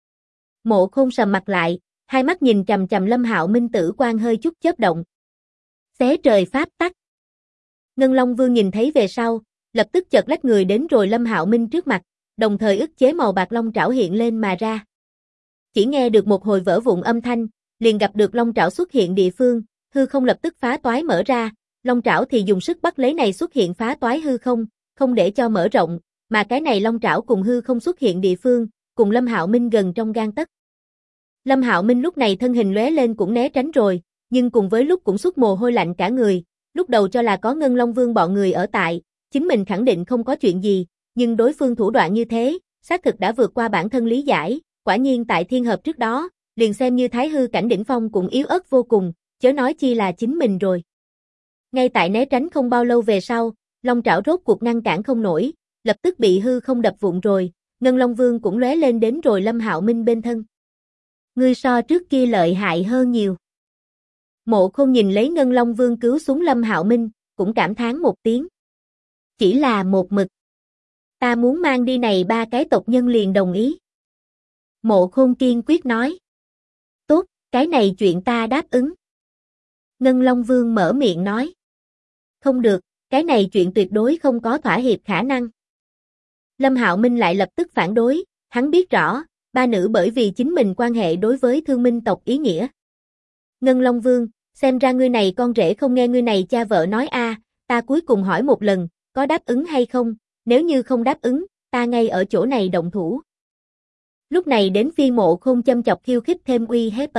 Mộ Khôn sầm mặt lại, hai mắt nhìn chằm chằm Lâm Hạo Minh tử quan hơi chút chớp động. Xé trời pháp tắc. Ngân Long Vương nhìn thấy về sau, lập tức chợt lách người đến rồi Lâm Hạo Minh trước mặt, đồng thời ức chế màu bạc long trảo hiện lên mà ra. Chỉ nghe được một hồi vỡ vụn âm thanh, liền gặp được long trảo xuất hiện địa phương, hư không lập tức phá toái mở ra, long trảo thì dùng sức bắt lấy này xuất hiện phá toái hư không, không để cho mở rộng, mà cái này long trảo cùng hư không xuất hiện địa phương, cùng Lâm Hạo Minh gần trong gang tấc. Lâm Hạo Minh lúc này thân hình lóe lên cũng né tránh rồi, nhưng cùng với lúc cũng xuất mồ hôi lạnh cả người, lúc đầu cho là có Ngân Long Vương bọn người ở tại, chính mình khẳng định không có chuyện gì, nhưng đối phương thủ đoạn như thế, xác thực đã vượt qua bản thân lý giải, quả nhiên tại thiên hợp trước đó, liền xem như Thái hư cảnh đỉnh phong cũng yếu ớt vô cùng, chớ nói chi là chính mình rồi. Ngay tại né tránh không bao lâu về sau, Long Trảo rốt cuộc ngăn cản không nổi, lập tức bị hư không đập vụn rồi, Ngân Long Vương cũng lóe lên đến rồi Lâm Hạo Minh bên thân. Ngươi so trước kia lợi hại hơn nhiều. Mộ Khôn nhìn lấy Ngân Long Vương cứu xuống Lâm Hạo Minh, cũng cảm thán một tiếng. Chỉ là một mực. Ta muốn mang đi này 3 cái tộc nhân liền đồng ý. Mộ Khôn kiên quyết nói. Tốt, cái này chuyện ta đáp ứng. Ngân Long Vương mở miệng nói. Không được, cái này chuyện tuyệt đối không có thỏa hiệp khả năng. Lâm Hạo Minh lại lập tức phản đối, hắn biết rõ, ba nữ bởi vì chính mình quan hệ đối với Thương Minh tộc ý nghĩa. Ngân Long Vương, xem ra ngươi này con rể không nghe ngươi này cha vợ nói a, ta cuối cùng hỏi một lần, có đáp ứng hay không, nếu như không đáp ứng, ta ngay ở chỗ này động thủ. Lúc này đến phiên Mộ Khôn châm chọc khiêu khích thêm uy hiếp.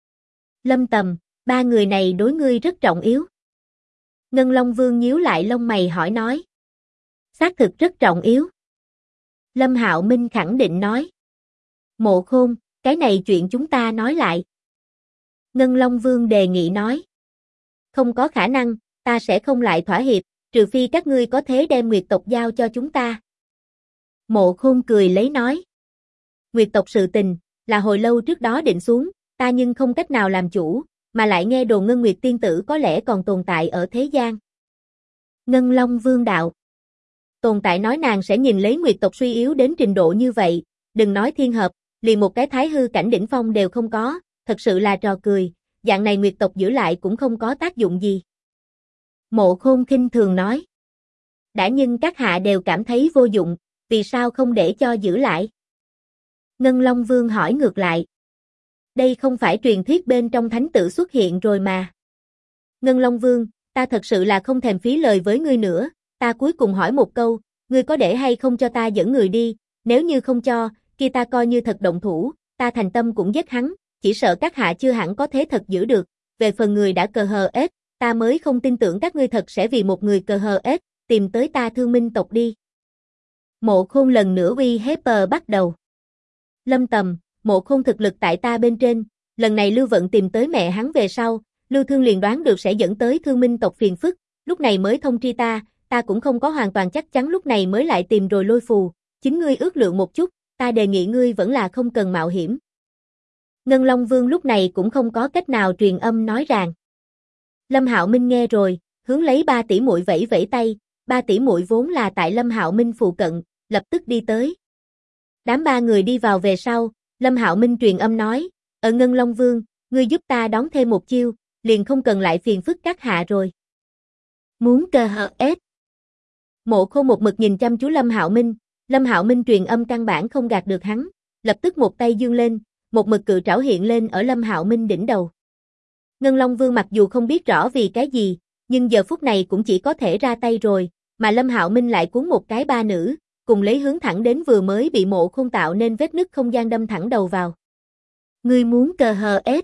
Lâm Tầm, 3 người này đối ngươi rất trọng yếu. Ngân Long Vương nhíu lại lông mày hỏi nói. Xác thực rất trọng yếu. Lâm Hạo Minh khẳng định nói. Mộ Khôn, cái này chuyện chúng ta nói lại. Ngân Long Vương đề nghị nói. Không có khả năng, ta sẽ không lại thỏa hiệp, trừ phi các ngươi có thế đem Nguyệt tộc giao cho chúng ta. Mộ Khôn cười lấy nói. Nguyệt tộc sự tình, là hồi lâu trước đó định xuống, ta nhưng không cách nào làm chủ, mà lại nghe đồn Ngân Nguyệt tiên tử có lẽ còn tồn tại ở thế gian. Ngân Long Vương đạo. Tồn tại nói nàng sẽ nhìn lấy Nguyệt tộc suy yếu đến trình độ như vậy, đừng nói thiên hợp, liền một cái Thái hư cảnh đỉnh phong đều không có, thật sự là trò cười, dạng này Nguyệt tộc giữ lại cũng không có tác dụng gì. Mộ Khôn khinh thường nói. Đã nhưng các hạ đều cảm thấy vô dụng, vì sao không để cho giữ lại? Ngân Long Vương hỏi ngược lại. Đây không phải truyền thuyết bên trong thánh tử xuất hiện rồi mà. Ngân Long Vương, ta thật sự là không thèm phí lời với ngươi nữa, ta cuối cùng hỏi một câu, ngươi có để hay không cho ta dẫn người đi, nếu như không cho, kia ta coi như thật động thủ, ta thành tâm cũng giết hắn, chỉ sợ các hạ chưa hẳn có thế thật giữ được, về phần người đã cờ hờ ết, ta mới không tin tưởng các ngươi thật sẽ vì một người cờ hờ ết, tìm tới ta Thương Minh tộc đi. Mộ Khôn lần nữa uy hiếp bắt đầu. Lâm Tầm, Mộ Khôn thực lực tại ta bên trên, lần này Lưu Vận tìm tới mẹ hắn về sau, Lưu Thương liền đoán được sẽ dẫn tới Thương Minh tộc phiền phức, lúc này mới thông tri ta cũng không có hoàn toàn chắc chắn lúc này mới lại tìm rồi Lôi Phù, chính ngươi ước lượng một chút, ta đề nghị ngươi vẫn là không cần mạo hiểm. Ngân Long Vương lúc này cũng không có cách nào truyền âm nói ràng. Lâm Hạo Minh nghe rồi, hướng lấy 3 tỷ muội vẫy vẫy tay, 3 tỷ muội vốn là tại Lâm Hạo Minh phụ cận, lập tức đi tới. Đám 3 người đi vào về sau, Lâm Hạo Minh truyền âm nói, ở Ngân Long Vương, ngươi giúp ta đón thêm một chiêu, liền không cần lại phiền phức các hạ rồi. Muốn cơ hờ ết. Mộ Khôn một mực nhìn chăm chú Lâm Hạo Minh truyền âm căn bản không gạt được hắn, lập tức một tay dương lên, một mực cự trảo hiện lên ở Lâm Hạo Minh đỉnh đầu. Ngân Long Vương mặc dù không biết rõ vì cái gì, nhưng giờ phút này cũng chỉ có thể ra tay rồi, mà Lâm Hạo Minh lại cuốn một cái 3 nữ, cùng lấy hướng thẳng đến vừa mới bị Mộ Khôn tạo nên vết nứt không gian đâm thẳng đầu vào. Ngươi muốn cờ hờ ết.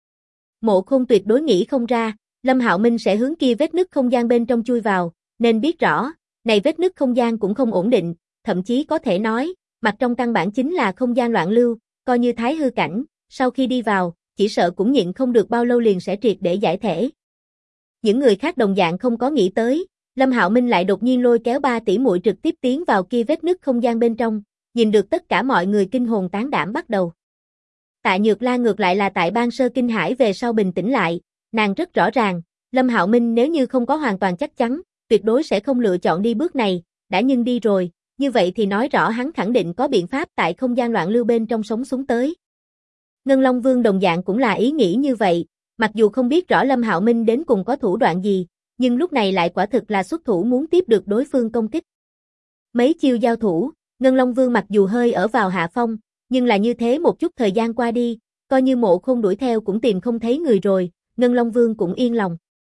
Mộ Khôn tuyệt đối nghĩ không ra, Lâm Hạo Minh sẽ hướng kia vết nứt không gian bên trong chui vào, nên biết rõ, này vết nứt không gian cũng không ổn định, thậm chí có thể nói, mặt trong căn bản chính là không gian loạn lưu, coi như Thái hư cảnh, sau khi đi vào, chỉ sợ cũng nhịn không được bao lâu liền sẽ triệt để giải thể. Những người khác đồng dạng không có nghĩ tới, Lâm Hạo Minh lại đột nhiên lôi kéo 3 tỷ muội trực tiếp tiến vào kia vết nứt không gian bên trong, nhìn được tất cả mọi người kinh hồn tán đảm bắt đầu. Tạ Nhược La ngược lại là tại ban sơ kinh hãi về sau bình tĩnh lại, nàng rất rõ ràng, Lâm Hạo Minh nếu như không có hoàn toàn chắc chắn, tuyệt đối sẽ không lựa chọn đi bước này, đã nhưng đi rồi, như vậy thì nói rõ hắn khẳng định có biện pháp tại không gian loạn lưu bên trong sống xuống tới. Ngân Long Vương đồng dạng cũng là ý nghĩ như vậy, mặc dù không biết rõ Lâm Hạo Minh đến cùng có thủ đoạn gì, nhưng lúc này lại quả thực là xuất thủ muốn tiếp được đối phương công kích. Mấy chiêu giao thủ, Ngân Long Vương mặc dù hơi ở vào hạ phong, nhưng là như thế một chút thời gian qua đi, coi như Mộ Khôn đuổi theo cũng tìm không thấy người rồi, Ngân Long Vương cũng yên lòng.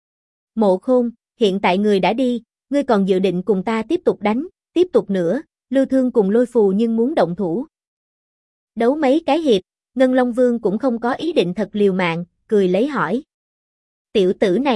Mộ Khôn, hiện tại người đã đi, ngươi còn dự định cùng ta tiếp tục đánh, tiếp tục nữa, Lưu Thương cùng Lôi Phù nhưng muốn động thủ. Đấu mấy cái hiệp, Ngân Long Vương cũng không có ý định thật liều mạng, cười lấy hỏi. Tiểu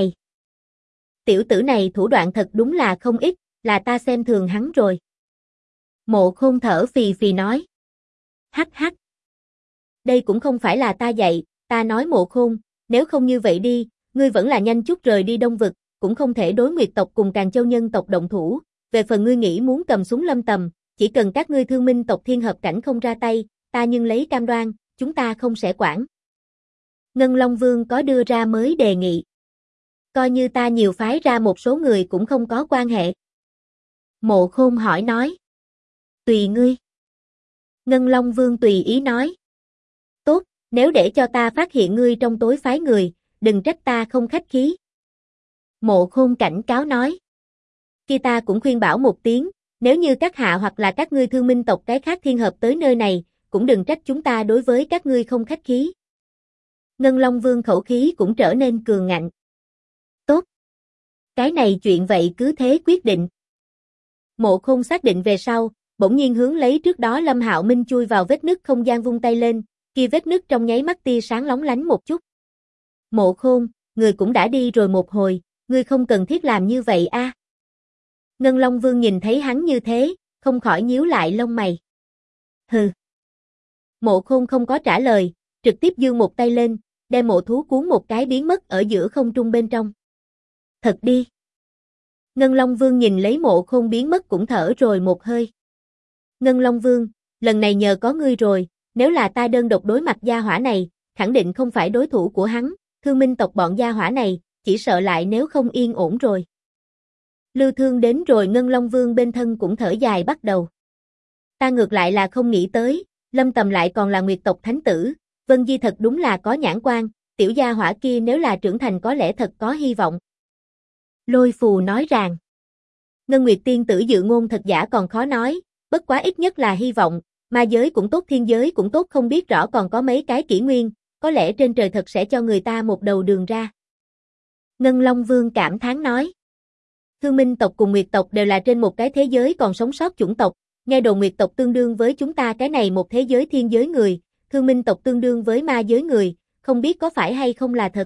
tử này thủ đoạn thật đúng là không ít, là ta xem thường hắn rồi. Mộ Khôn thở phì phì nói. Hắc hắc. đây cũng không phải là ta dạy, ta nói Mộ Khôn, nếu không như vậy đi, ngươi vẫn là nhanh chút rời đi Đông Vực, cũng không thể đối Nguyệt tộc cùng Càn Châu nhân tộc động thủ, về phần ngươi nghĩ muốn cầm súng Lâm Tầm, chỉ cần các ngươi Thương Minh tộc Thiên Hợp Cảnh không ra tay, ta nhưng lấy cam đoan, chúng ta không sẽ quản. Ngân Long Vương có đưa ra mới đề nghị. Coi như ta nhiều phái ra một số người cũng không có quan hệ. Mộ Khôn hỏi nói. Tùy ngươi. Ngân Long Vương tùy ý nói. Tốt, nếu để cho ta phát hiện ngươi trong tối phái người, đừng trách ta không khách khí. Mộ Khôn cảnh cáo nói. Kia ta cũng khuyên bảo một tiếng, nếu như các hạ hoặc là các ngươi Thương Minh tộc cái khác thiên hợp tới nơi này, cũng đừng trách chúng ta đối với các ngươi không khách khí. Ngân Long Vương khẩu khí cũng trở nên cường ngạnh. Tốt. Cái này chuyện vậy cứ thế quyết định. Mộ Khôn xác định về sau, bỗng nhiên hướng lấy trước đó Lâm Hạo Minh chui vào vết nứt không gian vung tay lên, kia vết nứt trong nháy mắt tia sáng lóng lánh một chút. Mộ Khôn, người cũng đã đi rồi một hồi, ngươi không cần thiết làm như vậy a. Ngân Long Vương nhìn thấy hắn như thế, không khỏi nhíu lại lông mày. Hừ. Mộ Khôn không có trả lời, trực tiếp giương một tay lên, đem mộ thú cuốn một cái biến mất ở giữa không trung bên trong. Thật đi. Ngân Long Vương nhìn lấy Mộ Khôn biến mất cũng thở rồi một hơi. Ngân Long Vương, lần này nhờ có ngươi rồi, nếu là ta đơn độc đối mặt gia hỏa này, khẳng định không phải đối thủ của hắn, Thương Minh tộc bọn gia hỏa này, chỉ sợ lại nếu không yên ổn rồi. Lưu Thương đến rồi Ngân Long Vương bên thân cũng thở dài bắt đầu. Ta ngược lại là không nghĩ tới, Lâm Tầm lại còn là Nguyệt tộc thánh tử, Vân Di thật đúng là có nhãn quan, tiểu gia hỏa kia nếu là trưởng thành có lẽ thật có hy vọng. Lôi Phù nói rằng, Ngân Nguyệt tiên tử dự ngôn thật giả còn khó nói, bất quá ít nhất là hy vọng, ma giới cũng tốt thiên giới cũng tốt không biết rõ còn có mấy cái kỷ nguyên, có lẽ trên trời thật sẽ cho người ta một đầu đường ra. Ngân Long Vương cảm thán nói. Thương Minh tộc cùng Nguyệt tộc đều là trên một cái thế giới còn sống sót chủng tộc, nghe đồn Nguyệt tộc tương đương với chúng ta cái này một thế giới thiên giới người, Thương Minh tộc tương đương với ma giới người, không biết có phải hay không là thật.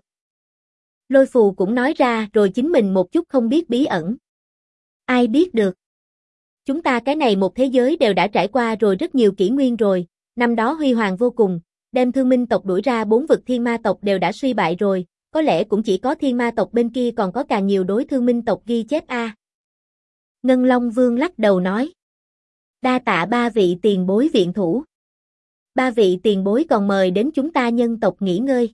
Lôi Phù cũng nói ra rồi chính mình một chút không biết bí ẩn. Ai biết được. Chúng ta cái này một thế giới đều đã trải qua rồi rất nhiều kỷ nguyên rồi, năm đó huy hoàng vô cùng, đem Thương Minh tộc đuổi ra 4 vực thiên ma tộc đều đã suy bại rồi, có lẽ cũng chỉ có thiên ma tộc bên kia còn có càng nhiều đối Thương Minh tộc ghi chép a. Ngân Long Vương lắc đầu nói. Đa tạ ba vị tiền bối viện thủ. Ba vị tiền bối còn mời đến chúng ta nhân tộc nghỉ ngơi.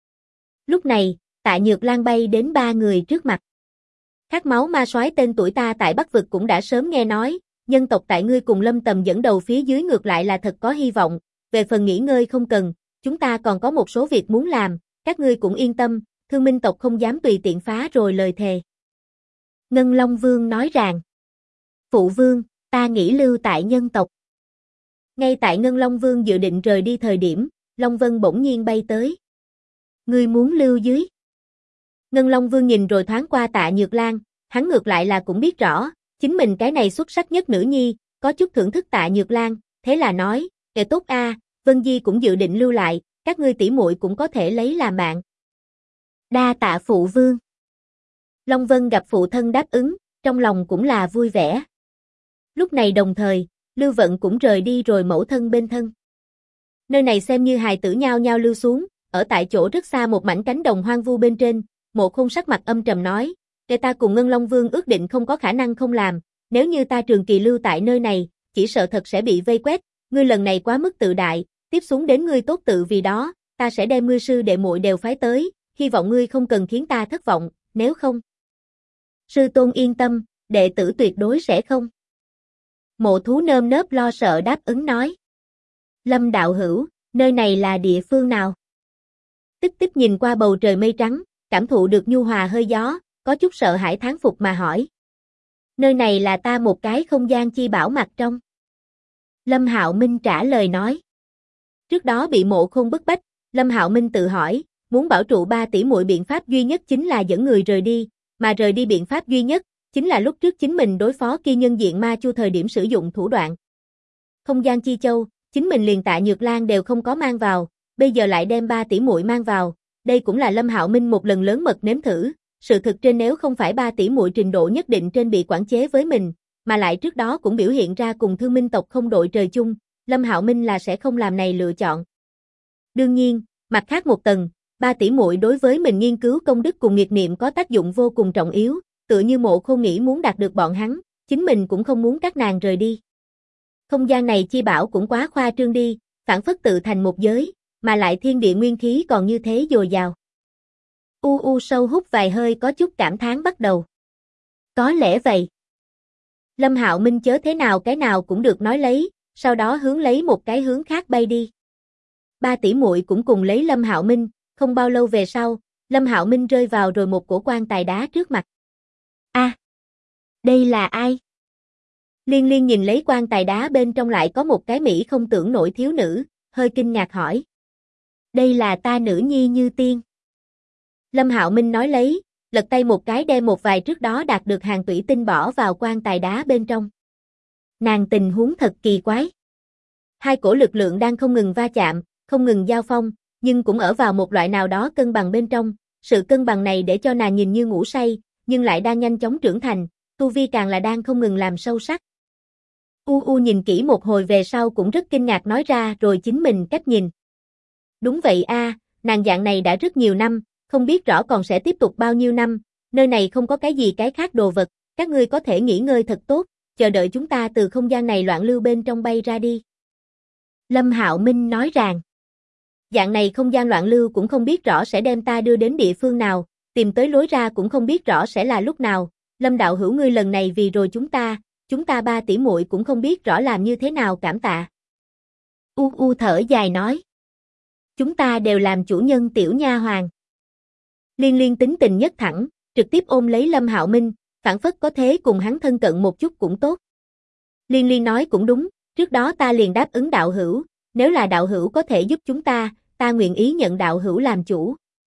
Lúc này, Tạ Nhược Lan bay đến ba người trước mặt. Khát máu ma soái tên tuổi ta tại Bắc vực cũng đã sớm nghe nói, nhân tộc tại ngươi cùng Lâm Tầm dẫn đầu phía dưới ngược lại là thật có hy vọng, về phần nghỉ ngơi không cần, chúng ta còn có một số việc muốn làm, các ngươi cũng yên tâm, Thương Minh tộc không dám tùy tiện phá rồi lời thề. Ngân Long Vương nói rằng, Phụ Vương, ta nghĩ lưu tại nhân tộc. Ngay tại Ngân Long Vương dự định rời đi thời điểm, Long Vân bỗng nhiên bay tới. Ngươi muốn lưu dưới? Ngân Long Vương nhìn rồi thoáng qua Tạ Nhược Lan, hắn ngược lại là cũng biết rõ, chính mình cái này xuất sắc nhất nữ nhi, có chút thưởng thức Tạ Nhược Lan, thế là nói, kệ tốt a, Vân Di cũng dự định lưu lại, các ngươi tỷ muội cũng có thể lấy làm bạn. Đa tạ phụ vương. Long Vân gặp phụ thân đáp ứng, trong lòng cũng là vui vẻ. Lúc này đồng thời, Lưu Vận cũng rời đi rồi mẫu thân bên thân. Nơi này xem như hài tử nhao nhao lưu xuống, ở tại chỗ rất xa một mảnh cánh đồng hoang vu bên trên, Mộ Khôn sắc mặt âm trầm nói, để ta cùng Ngân Long Vương ước định không có khả năng không làm, nếu như ta trường kỳ lưu tại nơi này, chỉ sợ thật sẽ bị vây quét, ngươi lần này quá mức tự đại, tiếp xuống đến ngươi tốt tự vì đó, ta sẽ đem ngươi sư đệ muội đều phái tới, hy vọng ngươi không cần khiến ta thất vọng, nếu không. Sư tôn yên tâm, đệ tử tuyệt đối sẽ không. Mộ Thú nơm nớp lo sợ đáp ứng nói. Lâm đạo hữu, nơi này là địa phương nào? Tích Tích nhìn qua bầu trời mây trắng, cảm thụ được nhu hòa hơi gió, có chút sợ hãi thán phục mà hỏi. Nơi này là ta một cái không gian chi bảo mặt trong. Lâm Hạo Minh trả lời nói. Trước đó bị Mộ Khôn bức bách, Lâm Hạo Minh tự hỏi, muốn bảo trụ ba tỷ muội biện pháp duy nhất chính là dẫn người rời đi, mà rời đi biện pháp duy nhất, chính là lúc trước chính mình đối phó kia nhân diện ma chu thời điểm sử dụng thủ đoạn. Không gian chi châu, chính mình liền Tạ Nhược Lan đều không có mang vào, bây giờ lại đem ba tỷ muội mang vào, đây cũng là Lâm Hạo Minh một lần lớn mật nếm thử, sự thực trên nếu không phải ba tỷ muội trình độ nhất định trên bị quản chế với mình, mà lại trước đó cũng biểu hiện ra cùng Thương Minh tộc không đội trời chung, Lâm Hạo Minh là sẽ không làm này lựa chọn. Đương nhiên, mặt khác một tầng, ba tỷ muội đối với mình nghiên cứu công đức cùng nghiệp niệm có tác dụng vô cùng trọng yếu, tựa như Mộ Khôn nghĩ muốn đạt được bọn hắn, chính mình cũng không muốn các nàng rời đi. Không gian này chi bảo cũng quá khoa trương đi, phản phất tự thành một giới, mà lại thiên địa nguyên khí còn như thế dồi dào. Sâu hút vài hơi có chút cảm thán bắt đầu. Có lẽ vậy. Lâm Hạo Minh chớ thế nào cái nào cũng được nói lấy, sau đó hướng lấy một cái hướng khác bay đi. Ba tỷ muội cũng cùng lấy Lâm Hạo Minh, không bao lâu về sau, Lâm Hạo Minh rơi vào rồi một cổ quan tài đá trước mặt. Đây là ai? Liên Liên nhìn lấy quan tài đá bên trong lại có một cái mỹ không tưởng nổi thiếu nữ, hơi kinh ngạc hỏi. Đây là ta nữ nhi Như Tiên. Lâm Hạo Minh nói lấy, lật tay một cái đem một vài trước đó đạt được hàng thủy tinh bỏ vào quan tài đá bên trong. Nàng tình huống thật kỳ quái. Hai cổ lực lượng đang không ngừng va chạm, không ngừng giao phong, nhưng cũng ở vào một loại nào đó cân bằng bên trong. Sự cân bằng này để cho nàng nhìn như ngủ say, nhưng lại đang nhanh chóng trưởng thành, tu vi càng là đang không ngừng làm sâu sắc. Nhìn kỹ một hồi về sau cũng rất kinh ngạc nói ra rồi chính mình cách nhìn. Đúng vậy nàng dạng này đã rất nhiều năm, không biết rõ còn sẽ tiếp tục bao nhiêu năm, nơi này không có cái gì cái khác đồ vật, các ngươi có thể nghỉ ngơi thật tốt, chờ đợi chúng ta từ không gian này loạn lưu bên trong bay ra đi. Lâm Hạo Minh nói rằng, dạng này không gian loạn lưu cũng không biết rõ sẽ đem ta đưa đến địa phương nào, tìm tới lối ra cũng không biết rõ sẽ là lúc nào, Lâm đạo hữu ngươi lần này vì rồi chúng ta ba tỷ muội cũng không biết rõ làm như thế nào cảm tạ. Thở dài nói, chúng ta đều làm chủ nhân tiểu nha hoàn. Liên Liên tính tình nhất thẳng, trực tiếp ôm lấy Lâm Hạo Minh, phản phất có thế cùng hắn thân cận một chút cũng tốt. Liên Liên nói cũng đúng, trước đó ta liền đáp ứng đạo hữu, nếu là đạo hữu có thể giúp chúng ta nguyện ý nhận đạo hữu làm chủ.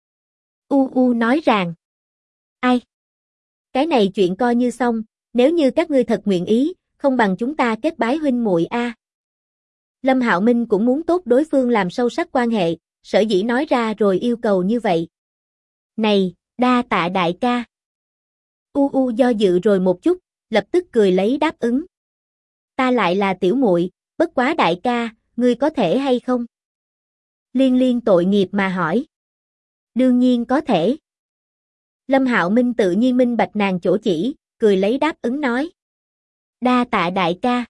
Nói rằng, ai? Cái này chuyện coi như xong, nếu như các ngươi thật nguyện ý, không bằng chúng ta kết bái huynh muội Lâm Hạo Minh cũng muốn tốt đối phương làm sâu sắc quan hệ, sở dĩ nói ra rồi yêu cầu như vậy. Này, đa tạ đại ca. Do dự rồi một chút, lập tức cười lấy đáp ứng. Ta lại là tiểu muội, bất quá đại ca, ngươi có thể hay không? Liên Liên tội nghiệp mà hỏi. Đương nhiên có thể. Lâm Hạo Minh tự nhiên minh bạch nàng chỗ chỉ, cười lấy đáp ứng nói. Đa tạ đại ca.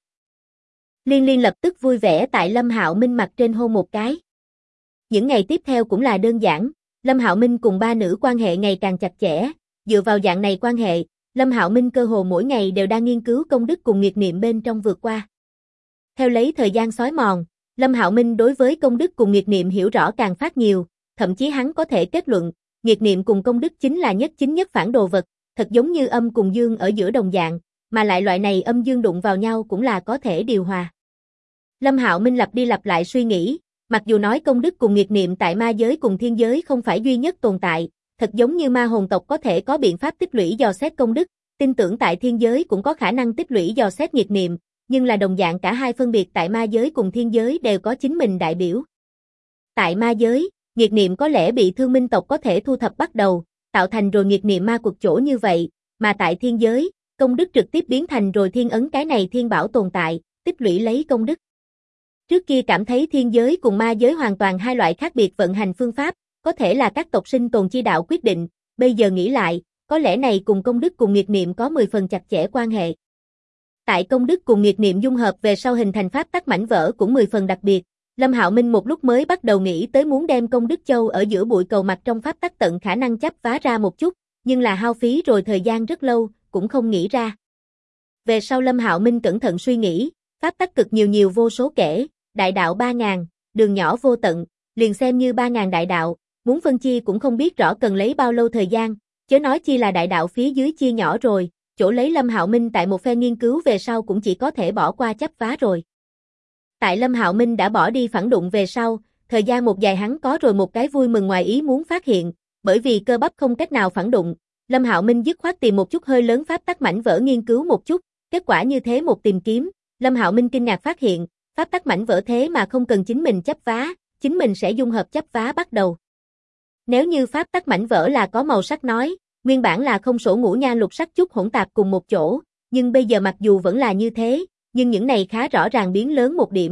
Liên Liên lập tức vui vẻ tại Lâm Hạo Minh mặt trên hôn một cái. Những ngày tiếp theo cũng là đơn giản, Lâm Hạo Minh cùng ba nữ quan hệ ngày càng chặt chẽ, dựa vào dạng này quan hệ, Lâm Hạo Minh cơ hồ mỗi ngày đều đang nghiên cứu công đức cùng nghiệp niệm bên trong vượt qua. Theo lấy thời gian xói mòn, Lâm Hạo Minh đối với công đức cùng nghiệp niệm hiểu rõ càng phát nhiều, thậm chí hắn có thể kết luận, nghiệp niệm cùng công đức chính là nhất chính nhất phản đồ vật, thật giống như âm cùng dương ở giữa đồng dạng, mà lại loại này âm dương đụng vào nhau cũng là có thể điều hòa. Lâm Hạo Minh lặp đi lặp lại suy nghĩ, mặc dù nói công đức cùng nghiệp niệm tại ma giới cùng thiên giới không phải duy nhất tồn tại, thật giống như ma hồn tộc có thể có biện pháp tích lũy dò xét công đức, tin tưởng tại thiên giới cũng có khả năng tích lũy dò xét nghiệp niệm, nhưng là đồng dạng cả hai phân biệt tại ma giới cùng thiên giới đều có chính mình đại biểu. Tại ma giới, nghiệp niệm có lẽ bị thương minh tộc có thể thu thập bắt đầu, tạo thành rồi nghiệp niệm ma cuộc chỗ như vậy, mà tại thiên giới, công đức trực tiếp biến thành rồi thiên ấn cái này thiên bảo tồn tại, tích lũy lấy công đức. Trước kia cảm thấy thiên giới cùng ma giới hoàn toàn hai loại khác biệt vận hành phương pháp, có thể là các tộc sinh tồn chi đạo quyết định, bây giờ nghĩ lại, có lẽ này cùng công đức cùng nghiệp niệm có 10 phần chặt chẽ quan hệ. Tại công đức cùng nghiệp niệm dung hợp về sau hình thành pháp tắc mảnh vỡ cũng 10 phần đặc biệt, Lâm Hạo Minh một lúc mới bắt đầu nghĩ tới muốn đem công đức châu ở giữa bụi cầu mặt trong pháp tắc tận khả năng chắp vá ra một chút, nhưng là hao phí rồi thời gian rất lâu, cũng không nghĩ ra. Về sau Lâm Hạo Minh cẩn thận suy nghĩ, pháp tắc cực nhiều vô số kể, đại đạo 3.000, đường nhỏ vô tận, liền xem như 3.000 đại đạo, muốn phân chia cũng không biết rõ cần lấy bao lâu thời gian, chớ nói chi là đại đạo phía dưới chia nhỏ rồi, chỗ lấy Lâm Hạo Minh tại một phen nghiên cứu về sau cũng chỉ có thể bỏ qua chắp vá rồi. Tại Lâm Hạo Minh đã bỏ đi phản đụng về sau, thời gian một dài hắn có rồi một cái vui mừng ngoài ý muốn phát hiện, bởi vì cơ bắp không cách nào phản đụng, Lâm Hạo Minh dứt khoát tìm một chút hơi lớn pháp tắc mảnh vỡ nghiên cứu một chút, kết quả như thế một tìm kiếm, Lâm Hạo Minh kinh ngạc phát hiện, pháp tắc mảnh vỡ thế mà không cần chính mình chấp vá, chính mình sẽ dung hợp chấp vá bắt đầu. Nếu như pháp tắc mảnh vỡ là có màu sắc nói, nguyên bản là không sổ ngũ nha lục sắc chút hỗn tạp cùng một chỗ, nhưng bây giờ mặc dù vẫn là như thế, nhưng những này khá rõ ràng biến lớn một điểm,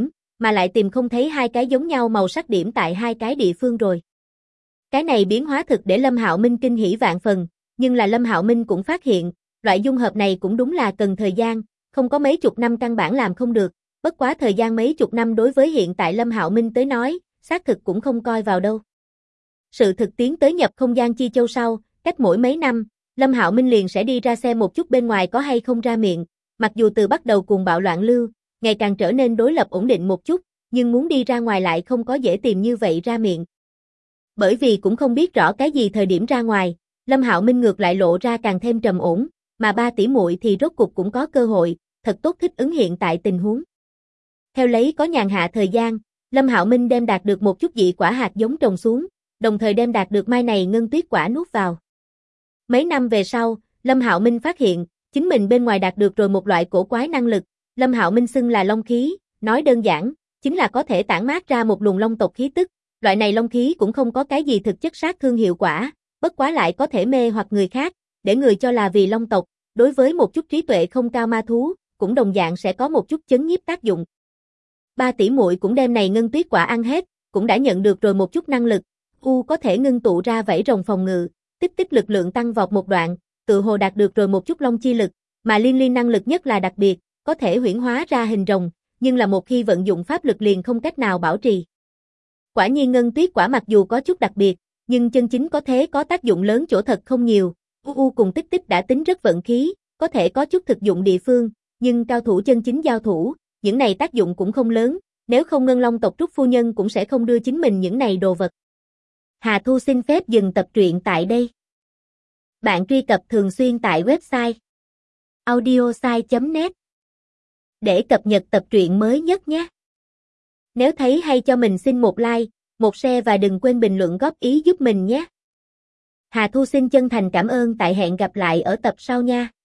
mà lại tìm không thấy hai cái giống nhau màu sắc điểm tại hai cái địa phương rồi. Cái này biến hóa thực để Lâm Hạo Minh kinh hỉ vạn phần, nhưng là Lâm Hạo Minh cũng phát hiện, loại dung hợp này cũng đúng là cần thời gian, không có mấy chục năm căn bản làm không được, bất quá thời gian mấy chục năm đối với hiện tại Lâm Hạo Minh tới nói, xác thực cũng không coi vào đâu. Sự thực tiến tới nhập không gian chi châu sau, cách mỗi mấy năm, Lâm Hạo Minh liền sẽ đi ra xem một chút bên ngoài có hay không ra miệng, mặc dù từ bắt đầu cuồng bạo loạn lưu, ngày càng trở nên đối lập ổn định một chút, nhưng muốn đi ra ngoài lại không có dễ tìm như vậy ra miệng. Bởi vì cũng không biết rõ cái gì thời điểm ra ngoài, Lâm Hạo Minh ngược lại lộ ra càng thêm trầm ổn, mà ba tỷ muội thì rốt cục cũng có cơ hội, thật tốt thích ứng hiện tại tình huống. Theo lấy có nhàn hạ thời gian, Lâm Hạo Minh đem đạt được một chút dị quả hạt giống trồng xuống, đồng thời đem đạt được mai này ngân tuyết quả nuốt vào. Mấy năm về sau, Lâm Hạo Minh phát hiện, chính mình bên ngoài đạt được rồi một loại cổ quái năng lực, Lâm Hạo Minh xưng là long khí, nói đơn giản, chính là có thể tản mát ra một luồng long tộc khí tức, loại này long khí cũng không có cái gì thực chất sát thương hiệu quả, bất quá lại có thể mê hoặc người khác, để người cho là vì long tộc, đối với một chút trí tuệ không cao ma thú, cũng đồng dạng sẽ có một chút chấn nhiếp tác dụng. Ba tỷ muội cũng đem này ngân tuyết quả ăn hết, cũng đã nhận được rồi một chút năng lực, có thể ngưng tụ ra vảy rồng phòng ngự, tích lực lượng tăng vọt một đoạn, tự hồ đạt được rồi một chút long chi lực, mà liên năng lực nhất là đặc biệt, có thể huyễn hóa ra hình rồng, nhưng là một khi vận dụng pháp lực liền không cách nào bảo trì. Quả nhiên ngân tuyết quả mặc dù có chút đặc biệt, nhưng chân chính có thế có tác dụng lớn chỗ thật không nhiều, cùng tích đã tính rất vận khí, có thể có chút thực dụng địa phương, nhưng cao thủ chân chính giao thủ, những này tác dụng cũng không lớn, nếu không Ngân Long tộc Trúc phu nhân cũng sẽ không đưa chính mình những này đồ vật. Hà Thu xin phép dừng tập truyện tại đây. Bạn truy cập thường xuyên tại website audiosai.net để cập nhật tập truyện mới nhất nhé. Nếu thấy hay cho mình xin một like, một share và đừng quên bình luận góp ý giúp mình nhé. Hà Thu xin chân thành cảm ơn, tại hẹn gặp lại ở tập sau nha.